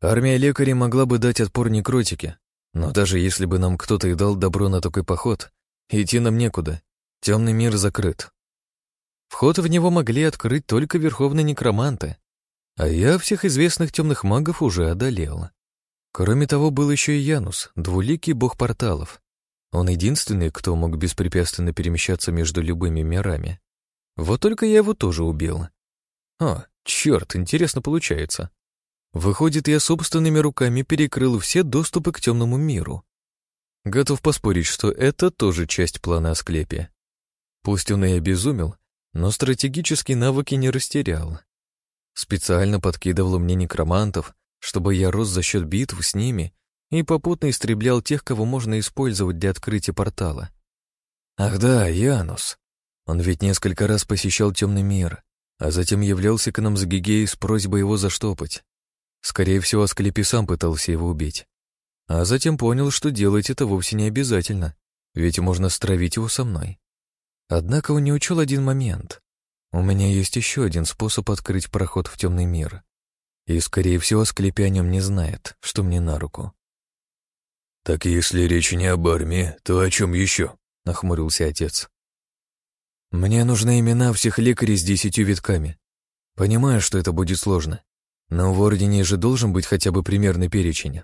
Армия лекарей могла бы дать отпор некротике, но даже если бы нам кто-то и дал добро на такой поход, идти нам некуда, темный мир закрыт. Вход в него могли открыть только верховные некроманты, а я всех известных темных магов уже одолел. Кроме того, был еще и Янус, двуликий бог порталов. Он единственный, кто мог беспрепятственно перемещаться между любыми мирами. Вот только я его тоже убил. О, черт, интересно получается. Выходит, я собственными руками перекрыл все доступы к темному миру. Готов поспорить, что это тоже часть плана Асклепия. Пусть он и обезумел, но стратегические навыки не растерял. Специально подкидывал мне некромантов, чтобы я рос за счет битв с ними и попутно истреблял тех, кого можно использовать для открытия портала. Ах да, Янус. Он ведь несколько раз посещал темный мир, а затем являлся к нам с Гигеей с просьбой его заштопать. Скорее всего, Асклепий сам пытался его убить. А затем понял, что делать это вовсе не обязательно, ведь можно стравить его со мной. Однако он не учел один момент. У меня есть еще один способ открыть проход в темный мир. И, скорее всего, Асклепий о нем не знает, что мне на руку. «Так если речь не об армии, то о чем еще?» — нахмурился отец. «Мне нужны имена всех лекарей с 10 витками. Понимаю, что это будет сложно, но в Ордене же должен быть хотя бы примерный перечень».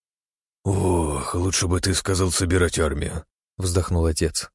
«Ох, лучше бы ты сказал собирать армию», — вздохнул отец.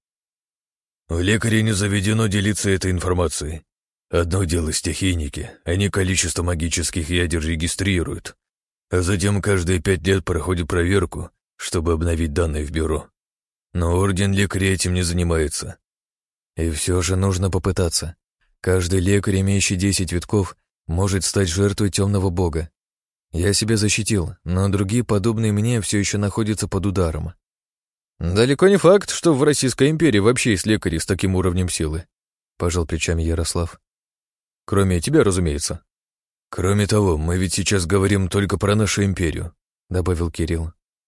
«У лекарей не заведено делиться этой информацией. Одно дело стихийники, они количество магических ядер регистрируют, а затем каждые 5 лет проходит проверку, чтобы обновить данные в бюро. Но Орден лекарей этим не занимается». И все же нужно попытаться. Каждый лекарь, имеющий 10 витков, может стать жертвой темного бога. Я себя защитил, но другие, подобные мне, все еще находятся под ударом. Далеко не факт, что в Российской империи вообще есть лекари с таким уровнем силы, пожал плечами Ярослав. Кроме тебя, разумеется. Кроме того, мы ведь сейчас говорим только про нашу империю, добавил Кирилл.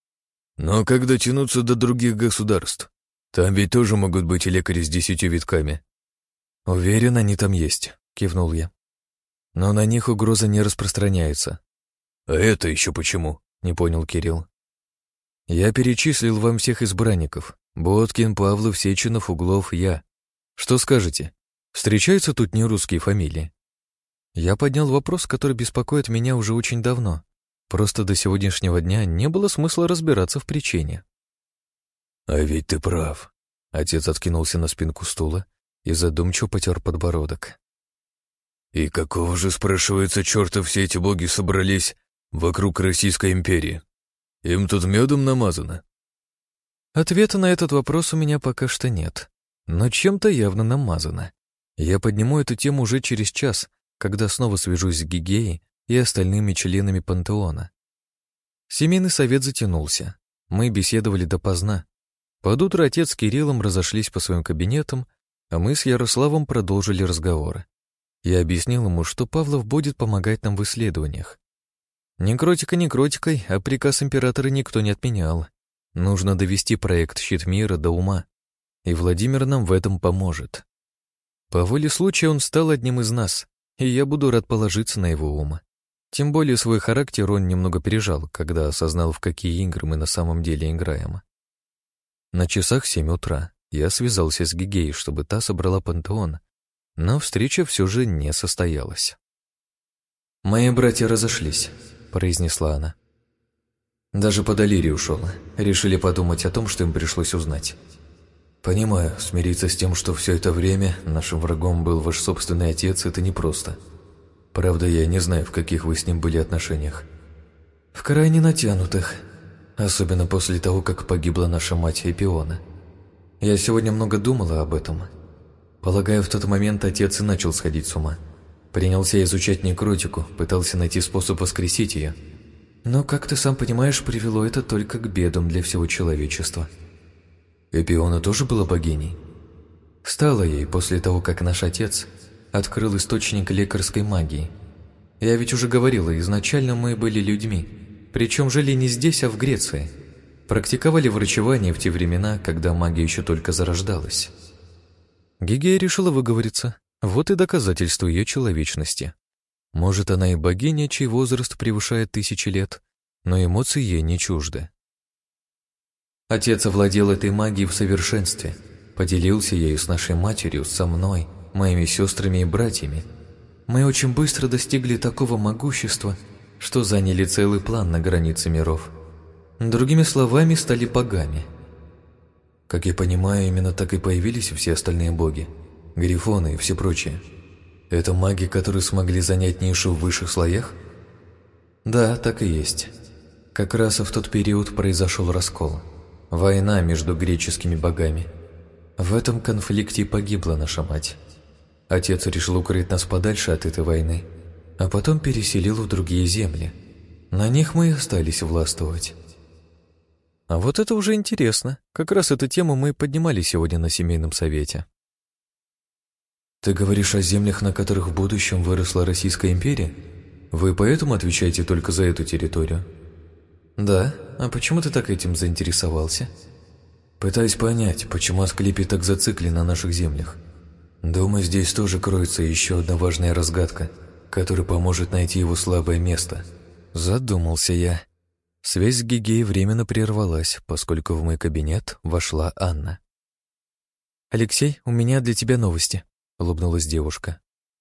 Но как дотянуться до других государств? Там ведь тоже могут быть и лекари с 10 витками. Уверен, они там есть, кивнул я. Но на них угроза не распространяется. А это еще почему? Не понял Кирилл. Я перечислил вам всех избранников. Боткин, Павлов, Сеченов, Углов, я. Что скажете? Встречаются тут нерусские фамилии? Я поднял вопрос, который беспокоит меня уже очень давно. Просто до сегодняшнего дня не было смысла разбираться в причине. «А ведь ты прав», — отец откинулся на спинку стула и задумчиво потер подбородок. «И какого же, спрашивается, черта все эти боги собрались вокруг Российской империи? Им тут медом намазано?» Ответа на этот вопрос у меня пока что нет, но чем-то явно намазано. Я подниму эту тему уже через час, когда снова свяжусь с Гигеей и остальными членами пантеона. Семейный совет затянулся. Мы беседовали допоздна. Под утро отец с Кириллом разошлись по своим кабинетам, а мы с Ярославом продолжили разговоры. Я объяснил ему, что Павлов будет помогать нам в исследованиях. Некротика некротикой, а приказ императора никто не отменял. Нужно довести проект «Щит мира» до ума, и Владимир нам в этом поможет. По воле случая он стал одним из нас, и я буду рад положиться на его ум. Тем более свой характер он немного пережал, когда осознал, в какие игры мы на самом деле играем. На часах 7 утра я связался с Гигеей, чтобы та собрала пантеон, но встреча все же не состоялась. «Мои братья разошлись», — произнесла она. «Даже под Алири ушел. Решили подумать о том, что им пришлось узнать. Понимаю, смириться с тем, что все это время нашим врагом был ваш собственный отец, это непросто. Правда, я не знаю, в каких вы с ним были отношениях. В крайне натянутых. Особенно после того, как погибла наша мать Эпиона. Я сегодня много думала об этом. Полагаю, в тот момент отец и начал сходить с ума. Принялся изучать некротику, пытался найти способ воскресить ее. Но, как ты сам понимаешь, привело это только к бедам для всего человечества. Эпиона тоже была богиней. Стала ей после того, как наш отец открыл источник лекарской магии. Я ведь уже говорила, изначально мы были людьми. Причем жили не здесь, а в Греции. Практиковали врачевание в те времена, когда магия еще только зарождалась. Гигея решила выговориться. Вот и доказательство ее человечности. Может, она и богиня, чей возраст превышает 1000 лет, но эмоции ей не чужды. Отец овладел этой магией в совершенстве, поделился ею с нашей матерью, со мной, моими сестрами и братьями. Мы очень быстро достигли такого могущества, что заняли целый план на границе миров. Другими словами, стали богами. Как я понимаю, именно так и появились все остальные боги, грифоны и все прочие. Это маги, которые смогли занять нишу в высших слоях? Да, так и есть. Как раз в тот период произошел раскол. Война между греческими богами. В этом конфликте и погибла наша мать. Отец решил укрыть нас подальше от этой войны, а потом переселил в другие земли. На них мы и остались властвовать. А вот это уже интересно. Как раз эту тему мы поднимали сегодня на семейном совете. Ты говоришь о землях, на которых в будущем выросла Российская империя? Вы поэтому отвечаете только за эту территорию? Да, а почему ты так этим заинтересовался? Пытаюсь понять, почему Асклепий так зациклен на наших землях. Думаю, здесь тоже кроется еще одна важная разгадка, которая поможет найти его слабое место. Задумался я. Связь с Гигеей временно прервалась, поскольку в мой кабинет вошла Анна. «Алексей, у меня для тебя новости», — улыбнулась девушка.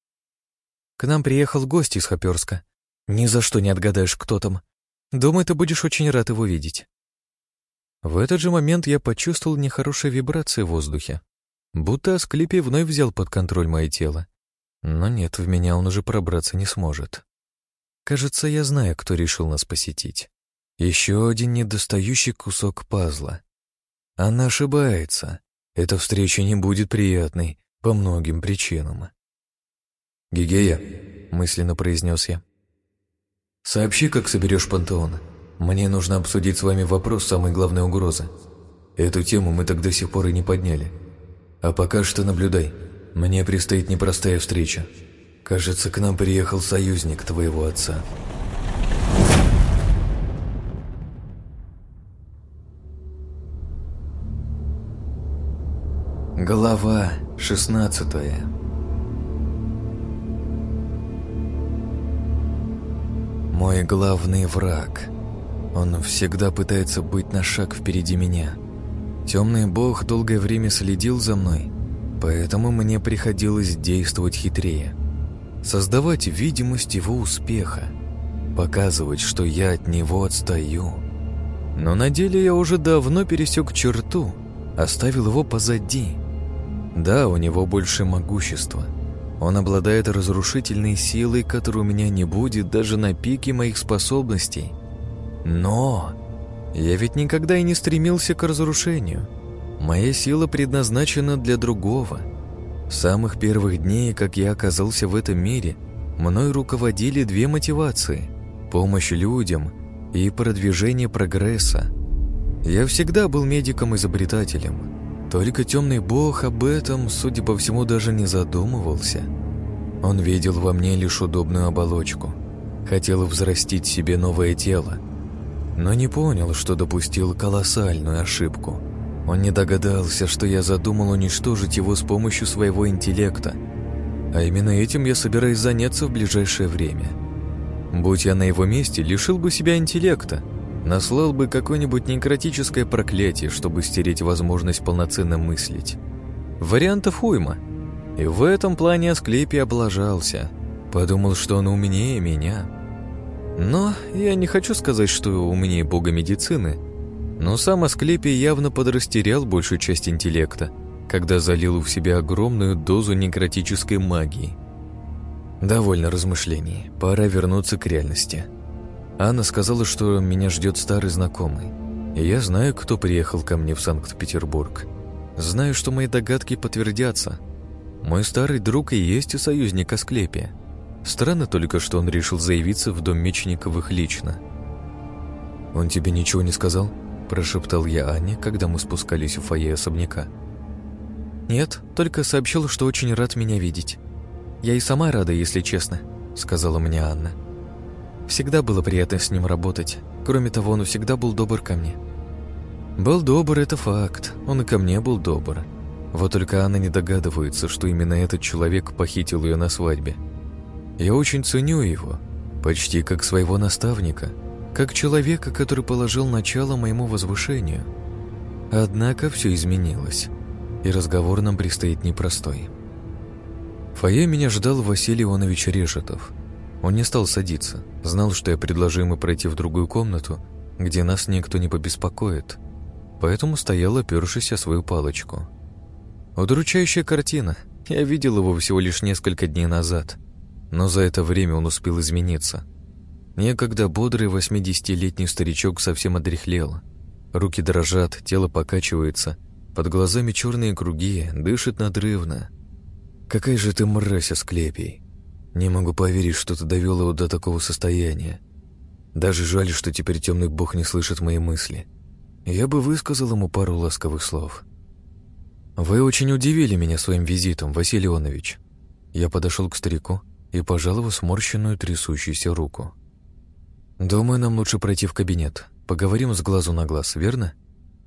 «К нам приехал гость из Хоперска. Ни за что не отгадаешь, кто там. Думаю, ты будешь очень рад его видеть». В этот же момент я почувствовал нехорошие вибрации в воздухе. Будто Асклепий вновь взял под контроль мое тело. Но нет, в меня он уже пробраться не сможет. Кажется, я знаю, кто решил нас посетить. Еще один недостающий кусок пазла. Она ошибается. Эта встреча не будет приятной по многим причинам. «Гигея», — мысленно произнес я, — «сообщи, как соберешь пантеон. Мне нужно обсудить с вами вопрос самой главной угрозы. Эту тему мы так до сих пор и не подняли. А пока что наблюдай. Мне предстоит непростая встреча. Кажется, к нам приехал союзник твоего отца». Глава 16. Мой главный враг. Он всегда пытается быть на шаг впереди меня. Темный бог долгое время следил за мной, поэтому мне приходилось действовать хитрее. Создавать видимость его успеха, показывать, что я от него отстаю. Но на деле я уже давно пересек черту, оставил его позади. Да, у него больше могущества. Он обладает разрушительной силой, которой у меня не будет даже на пике моих способностей. Но я ведь никогда и не стремился к разрушению. Моя сила предназначена для другого. С самых первых дней, как я оказался в этом мире, мной руководили две мотивации – помощь людям и продвижение прогресса. Я всегда был медиком-изобретателем. Только темный бог об этом, судя по всему, даже не задумывался. Он видел во мне лишь удобную оболочку. Хотел взрастить себе новое тело. Но не понял, что допустил колоссальную ошибку. Он не догадался, что я задумал уничтожить его с помощью своего интеллекта. А именно этим я собираюсь заняться в ближайшее время. Будь я на его месте, лишил бы себя интеллекта. Наслал бы какое-нибудь некротическое проклятие, чтобы стереть возможность полноценно мыслить. Вариантов уйма. И в этом плане Асклепий облажался. Подумал, что он умнее меня. Но я не хочу сказать, что умнее бога медицины. Но сам Асклепий явно подрастерял большую часть интеллекта, когда залил в себя огромную дозу некротической магии. Довольно размышлений. Пора вернуться к реальности. Анна сказала, что меня ждет старый знакомый. И я знаю, кто приехал ко мне в Санкт-Петербург. Знаю, что мои догадки подтвердятся. Мой старый друг и есть союзник Асклепия. Странно только, что он решил заявиться в дом Мечниковых лично. «Он тебе ничего не сказал?» – прошептал я Анне, когда мы спускались в фойе особняка. «Нет, только сообщил, что очень рад меня видеть. Я и сама рада, если честно», – сказала мне Анна. «Всегда было приятно с ним работать. Кроме того, он всегда был добр ко мне». «Был добр – это факт. Он и ко мне был добр. Вот только Анна не догадывается, что именно этот человек похитил ее на свадьбе. Я очень ценю его, почти как своего наставника, как человека, который положил начало моему возвышению. Однако все изменилось, и разговор нам предстоит непростой. В фойе меня ждал Василий Иванович Решетов. Он не стал садиться, знал, что я предложу ему пройти в другую комнату, где нас никто не побеспокоит, поэтому стоял, опершись о свою палочку. Удручающая картина. Я видел его всего лишь несколько дней назад, но за это время он успел измениться. Некогда бодрый 80-летний старичок совсем одряхлел. Руки дрожат, тело покачивается, под глазами черные круги, дышит надрывно. «Какая же ты мразь, Асклепий! Не могу поверить, что ты довел его до такого состояния. Даже жаль, что теперь темный бог не слышит мои мысли. Я бы высказал ему пару ласковых слов». «Вы очень удивили меня своим визитом, Василий Иванович». Я подошел к старику и пожал его сморщенную трясущуюся руку. «Думаю, нам лучше пройти в кабинет. Поговорим с глазу на глаз, верно?»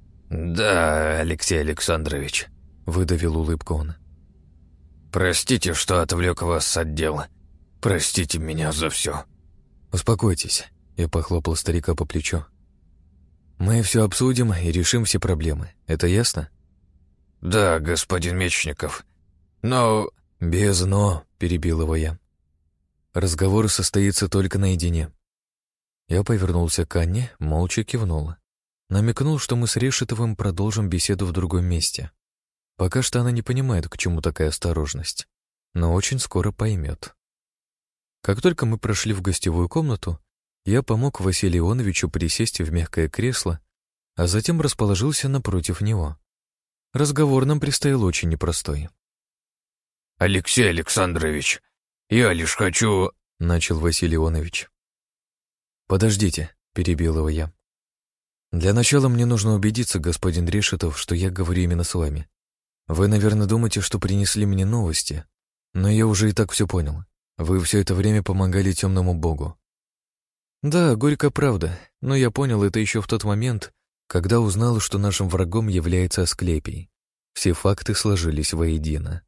«Да, Алексей Александрович», — выдавил улыбку он. «Простите, что отвлек вас с отдела. Простите меня за все». «Успокойтесь», — я похлопал старика по плечу. «Мы все обсудим и решим все проблемы. Это ясно?» «Да, господин Мечников. Но...» «Без «но», — перебил его я. «Разговор состоится только наедине». Я повернулся к Анне, молча кивнул. Намекнул, что мы с Решетовым продолжим беседу в другом месте. Пока что она не понимает, к чему такая осторожность, но очень скоро поймет. Как только мы прошли в гостевую комнату, я помог Василию Ивановичу присесть в мягкое кресло, а затем расположился напротив него. Разговор нам предстоял очень непростой. «Алексей Александрович, я лишь хочу...» — начал Василий Иванович. «Подождите», — перебил его я. «Для начала мне нужно убедиться, господин Решетов, что я говорю именно с вами. Вы, наверное, думаете, что принесли мне новости, но я уже и так все понял. Вы все это время помогали темному богу». «Да, горькая правда, но я понял это еще в тот момент, когда узнал, что нашим врагом является Асклепий. Все факты сложились воедино».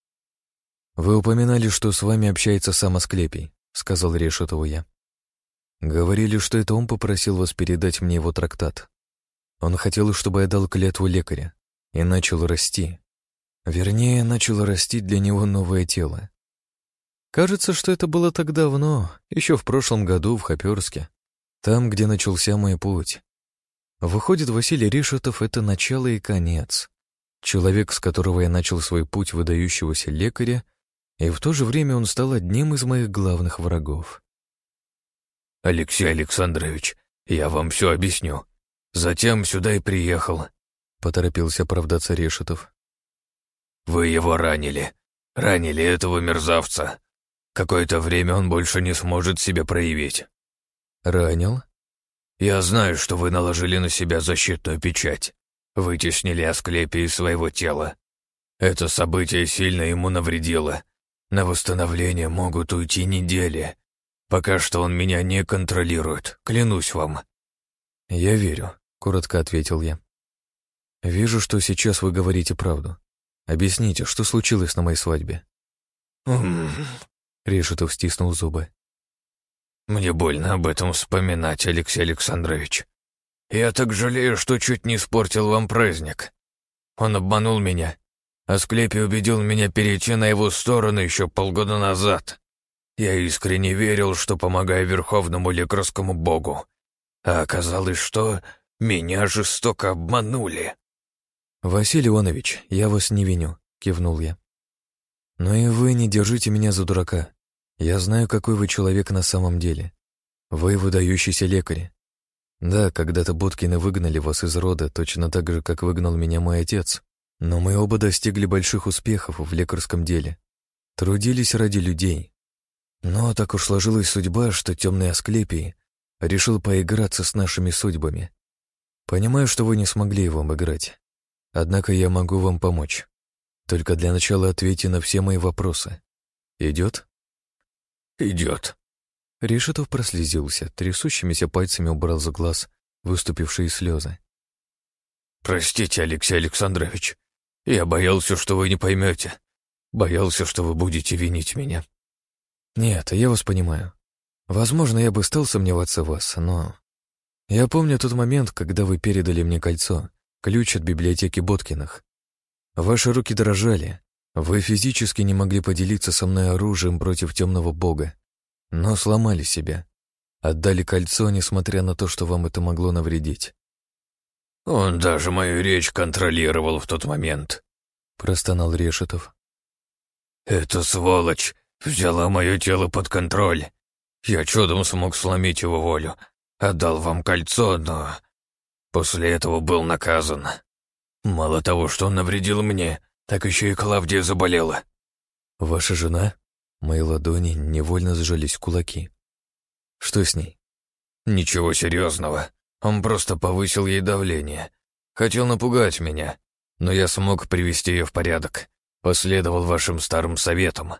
«Вы упоминали, что с вами общается сам Асклепий», — сказал Решетову я. «Говорили, что это он попросил вас передать мне его трактат. Он хотел, чтобы я дал клятву лекаря и начал расти. Вернее, начал расти для него новое тело. Кажется, что это было так давно, еще в прошлом году в Хоперске, там, где начался мой путь. Выходит, Василий Решетов — это начало и конец. Человек, с которого я начал свой путь выдающегося лекаря, и в то же время он стал одним из моих главных врагов». «Алексей Александрович, я вам все объясню. Затем сюда и приехал», — поторопился оправдаться Решетов. «Вы его ранили. Ранили этого мерзавца. Какое-то время он больше не сможет себя проявить». «Ранил?» «Я знаю, что вы наложили на себя защитную печать. Вытеснили Асклепия из своего тела. Это событие сильно ему навредило. На восстановление могут уйти недели. Пока что он меня не контролирует, клянусь вам». «Я верю», — коротко ответил я. «Вижу, что сейчас вы говорите правду. Объясните, что случилось на моей свадьбе?» Решетов стиснул зубы. «Мне больно об этом вспоминать, Алексей Александрович. Я так жалею, что чуть не испортил вам праздник. Он обманул меня. Асклепий убедил меня перейти на его сторону еще полгода назад. Я искренне верил, что помогаю верховному лекарскому богу. А оказалось, что меня жестоко обманули». «Василий Иванович, я вас не виню», — кивнул я. «Но и вы не держите меня за дурака. Я знаю, какой вы человек на самом деле. Вы выдающийся лекарь. Да, когда-то Боткины выгнали вас из рода, точно так же, как выгнал меня мой отец. Но мы оба достигли больших успехов в лекарском деле. Трудились ради людей. Но так уж сложилась судьба, что темный Асклепий решил поиграться с нашими судьбами. Понимаю, что вы не смогли его обыграть. Однако я могу вам помочь. Только для начала ответьте на все мои вопросы. Идет?» «Идет». Решетов прослезился, трясущимися пальцами убрал за глаз выступившие слезы. «Простите, Алексей Александрович, я боялся, что вы не поймете. Боялся, что вы будете винить меня». Нет, я вас понимаю. Возможно, я бы стал сомневаться в вас, но... Я помню тот момент, когда вы передали мне кольцо, ключ от библиотеки Боткиных. Ваши руки дрожали. Вы физически не могли поделиться со мной оружием против темного бога, но сломали себя. Отдали кольцо, несмотря на то, что вам это могло навредить. Он даже мою речь контролировал в тот момент, Простонал Решетов. Эта сволочь взяла мое тело под контроль. Я чудом смог сломить его волю. Отдал вам кольцо, но после этого был наказан. Мало того, что он навредил мне, так еще и Клавдия заболела. Ваша жена? Мои ладони невольно сжались в кулаки. Что с ней? Ничего серьезного. Он просто повысил ей давление. Хотел напугать меня, но я смог привести ее в порядок. Последовал вашим старым советам.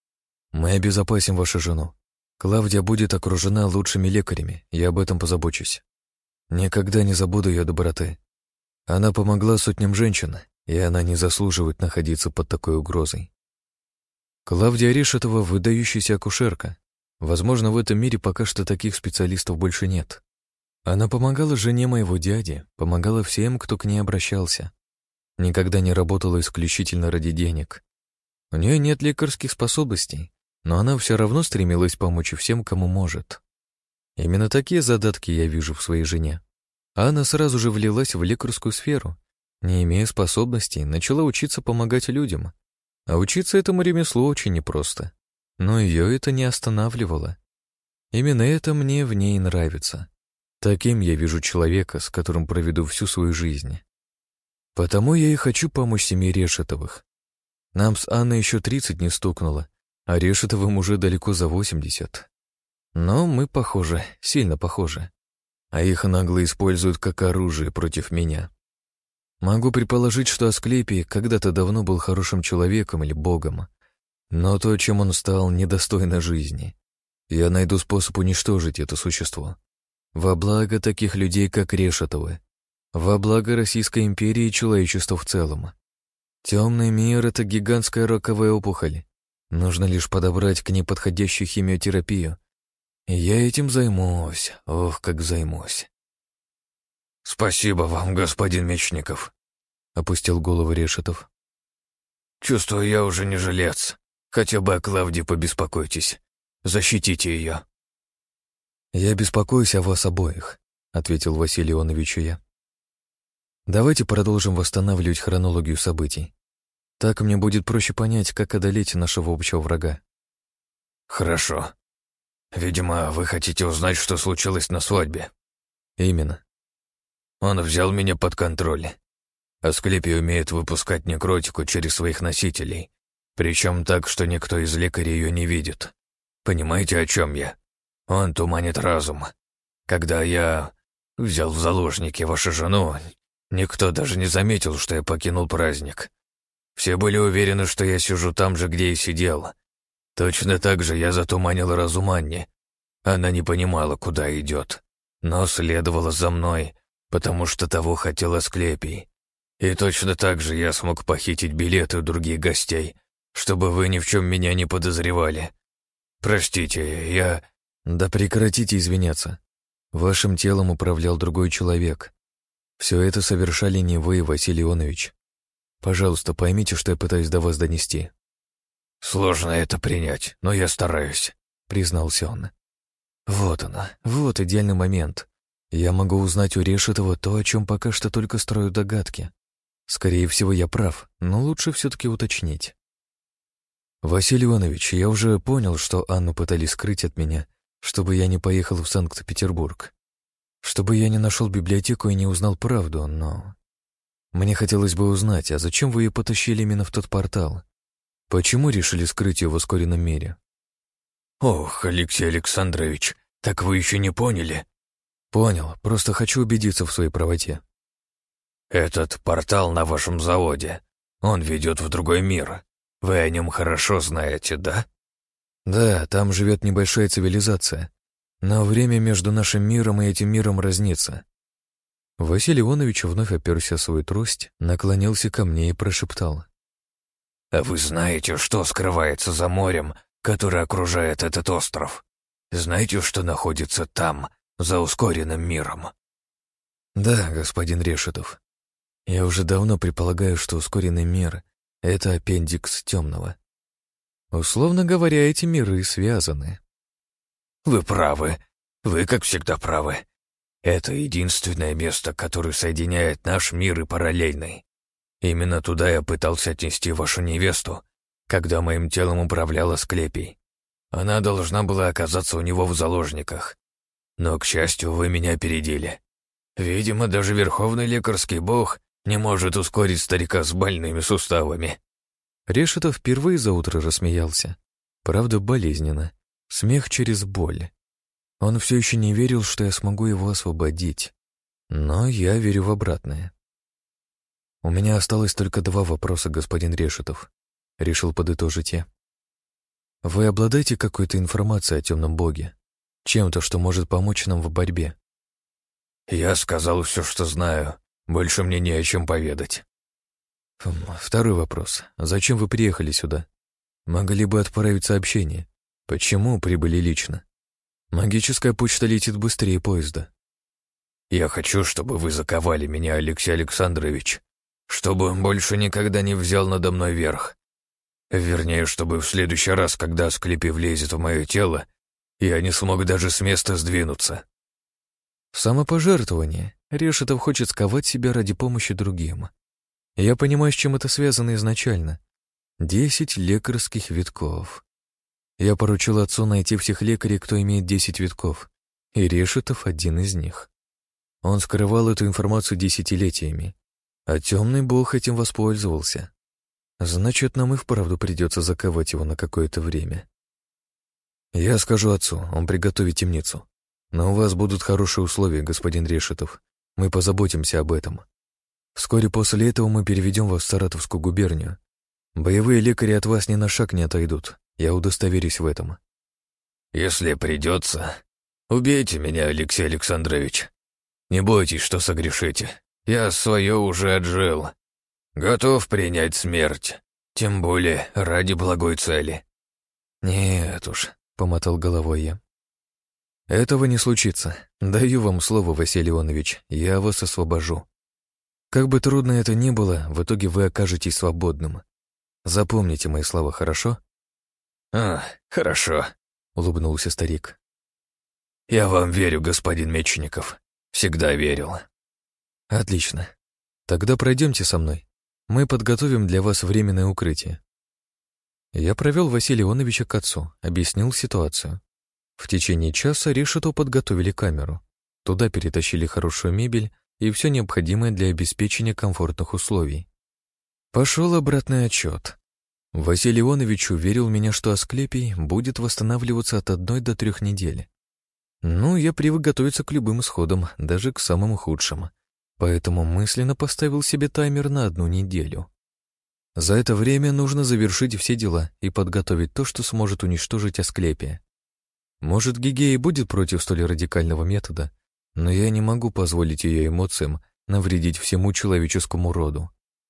Мы обезопасим вашу жену. Клавдия будет окружена лучшими лекарями, я об этом позабочусь. Никогда не забуду ее доброты. Она помогла сотням женщин, и она не заслуживает находиться под такой угрозой. Клавдия Решетова — выдающаяся акушерка. Возможно, в этом мире пока что таких специалистов больше нет. Она помогала жене моего дяди, помогала всем, кто к ней обращался. Никогда не работала исключительно ради денег. У нее нет лекарских способностей, но она все равно стремилась помочь всем, кому может. Именно такие задатки я вижу в своей жене. А она сразу же влилась в лекарскую сферу. Не имея способностей, начала учиться помогать людям. А учиться этому ремеслу очень непросто. Но ее это не останавливало. Именно это мне в ней нравится. Таким я вижу человека, с которым проведу всю свою жизнь. Потому я и хочу помочь семье Решетовых. Нам с Анной еще 30 не стукнуло, а Решетовым уже далеко за 80. Но мы похожи, сильно похожи. А их нагло используют как оружие против меня. Могу предположить, что Асклепий когда-то давно был хорошим человеком или богом, но то, чем он стал, недостойно жизни. Я найду способ уничтожить это существо. Во благо таких людей, как Решетовы. Во благо Российской империи и человечества в целом. Темный мир — это гигантская раковая опухоль. Нужно лишь подобрать к ней подходящую химиотерапию. И я этим займусь. Ох, как займусь. «Спасибо вам, господин Мечников», — опустил голову Решетов. «Чувствую, я уже не жилец. Хотя бы о Клавдии побеспокойтесь. Защитите ее». «Я беспокоюсь о вас обоих», — ответил Василий Ионовичу я. «Давайте продолжим восстанавливать хронологию событий. Так мне будет проще понять, как одолеть нашего общего врага». «Хорошо. Видимо, вы хотите узнать, что случилось на свадьбе». «Именно». «Он взял меня под контроль. Асклепий умеет выпускать некротику через своих носителей, причем так, что никто из лекарей ее не видит. Понимаете, о чем я? Он туманит разум. Когда я взял в заложники вашу жену, никто даже не заметил, что я покинул праздник. Все были уверены, что я сижу там же, где и сидел. Точно так же я затуманил разум Анне. Она не понимала, куда идет, но следовала за мной, потому что того хотел Асклепий. И точно так же я смог похитить билеты у других гостей, чтобы вы ни в чем меня не подозревали. Простите, я...» «Да прекратите извиняться. Вашим телом управлял другой человек. Все это совершали не вы, Василий Ионович. Пожалуйста, поймите, что я пытаюсь до вас донести». «Сложно это принять, но я стараюсь», — признался он. «Вот она, вот идеальный момент. Я могу узнать у Решетова то, о чем пока что только строю догадки. Скорее всего, я прав, но лучше все-таки уточнить. Василий Иванович, я уже понял, что Анну пытались скрыть от меня, чтобы я не поехал в Санкт-Петербург, чтобы я не нашел библиотеку и не узнал правду, но... Мне хотелось бы узнать, а зачем вы ее потащили именно в тот портал? Почему решили скрыть ее в ускоренном мире? «Ох, Алексей Александрович, так вы еще не поняли?» «Понял, просто хочу убедиться в своей правоте». «Этот портал на вашем заводе, он ведет в другой мир. Вы о нем хорошо знаете, да?» «Да, там живет небольшая цивилизация, но время между нашим миром и этим миром разнится». Василий Иванович вновь оперся о свою трость, наклонился ко мне и прошептал. «А вы знаете, что скрывается за морем, который окружает этот остров? Знаете, что находится там, за ускоренным миром?» «Да, господин Решетов. Я уже давно предполагаю, что ускоренный мир — это аппендикс темного. Условно говоря, эти миры связаны». «Вы правы. Вы, как всегда, правы. Это единственное место, которое соединяет наш мир и параллельный. Именно туда я пытался отнести вашу невесту, когда моим телом управляла Асклепий. Она должна была оказаться у него в заложниках. Но, к счастью, вы меня опередили. Видимо, даже верховный лекарский бог не может ускорить старика с больными суставами». Решетов впервые за утро рассмеялся. Правда, болезненно. Смех через боль. Он все еще не верил, что я смогу его освободить. Но я верю в обратное. «У меня осталось только 2 вопроса, господин Решетов», — решил подытожить я. «Вы обладаете какой-то информацией о темном боге? Чем-то, что может помочь нам в борьбе?» «Я сказал все, что знаю. Больше мне не о чем поведать». Второй вопрос. Зачем вы приехали сюда? Могли бы отправить сообщение. Почему прибыли лично? Магическая почта летит быстрее поезда». «Я хочу, чтобы вы заковали меня, Алексей Александрович, чтобы он больше никогда не взял надо мной верх. Вернее, чтобы в следующий раз, когда Асклепий влезет в мое тело, я не смог даже с места сдвинуться». Самопожертвование. Решетов хочет сковать себя ради помощи другим. Я понимаю, с чем это связано изначально. 10 лекарских витков. Я поручил отцу найти всех лекарей, кто имеет 10 витков, и Решетов один из них. Он скрывал эту информацию десятилетиями, а темный бог этим воспользовался. Значит, нам и вправду придется заковать его на какое-то время. Я скажу отцу, он приготовит темницу. Но у вас будут хорошие условия, господин Решетов. Мы позаботимся об этом. Вскоре после этого мы переведем вас в Саратовскую губернию. Боевые лекари от вас ни на шаг не отойдут. Я удостоверюсь в этом». «Если придется, убейте меня, Алексей Александрович. Не бойтесь, что согрешите. Я свое уже отжил. Готов принять смерть, тем более ради благой цели». «Нет уж», — помотал головой я. «Этого не случится. Даю вам слово, Василий Иванович, я вас освобожу. Как бы трудно это ни было, в итоге вы окажетесь свободным. Запомните мои слова, хорошо?» Хорошо», — улыбнулся старик. «Я вам верю, господин Мечников. Всегда верил». «Отлично. Тогда пройдемте со мной. Мы подготовим для вас временное укрытие». Я провел Василия Ивановича к отцу, объяснил ситуацию. В течение часа Решету подготовили камеру. Туда перетащили хорошую мебель и все необходимое для обеспечения комфортных условий. Пошел обратный отчет. Василий Иванович уверил меня, что Асклепий будет восстанавливаться от 1 до 3 недель. Ну, я привык готовиться к любым исходам, даже к самым худшим. Поэтому мысленно поставил себе таймер на 1 неделю. За это время нужно завершить все дела и подготовить то, что сможет уничтожить Асклепия. Может, Гигея будет против столь радикального метода, но я не могу позволить ее эмоциям навредить всему человеческому роду.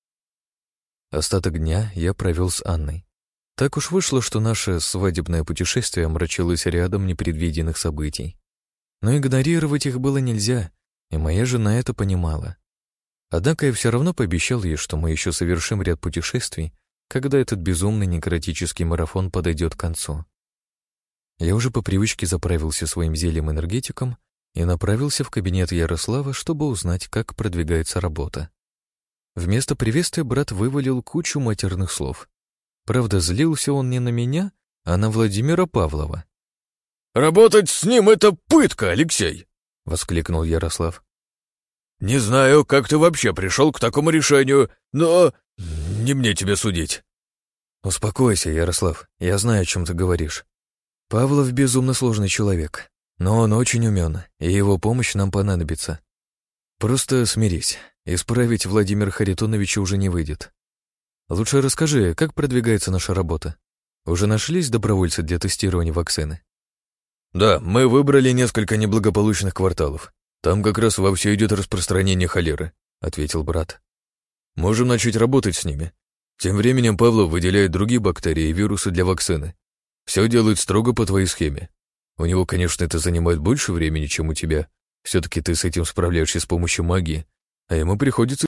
Остаток дня я провел с Анной. Так уж вышло, что наше свадебное путешествие омрачилось рядом непредвиденных событий. Но игнорировать их было нельзя, и моя жена это понимала. Однако я все равно пообещал ей, что мы еще совершим ряд путешествий, когда этот безумный некротический марафон подойдет к концу. Я уже по привычке заправился своим зельем-энергетиком и направился в кабинет Ярослава, чтобы узнать, как продвигается работа. Вместо приветствия брат вывалил кучу матерных слов. Правда, злился он не на меня, а на Владимира Павлова. «Работать с ним — это пытка, Алексей!» — воскликнул Ярослав. «Не знаю, как ты вообще пришел к такому решению, но не мне тебя судить». «Успокойся, Ярослав, я знаю, о чем ты говоришь. Павлов безумно сложный человек, но он очень умен, и его помощь нам понадобится. Просто смирись, исправить Владимира Харитоновича уже не выйдет. Лучше расскажи, как продвигается наша работа? Уже нашлись добровольцы для тестирования вакцины?» «Да, мы выбрали несколько неблагополучных кварталов. Там как раз вовсю идет распространение холеры», — ответил брат. «Можем начать работать с ними. Тем временем Павлов выделяет другие бактерии и вирусы для вакцины. Все делает строго по твоей схеме. У него, конечно, это занимает больше времени, чем у тебя. Все-таки ты с этим справляешься с помощью магии, а ему приходится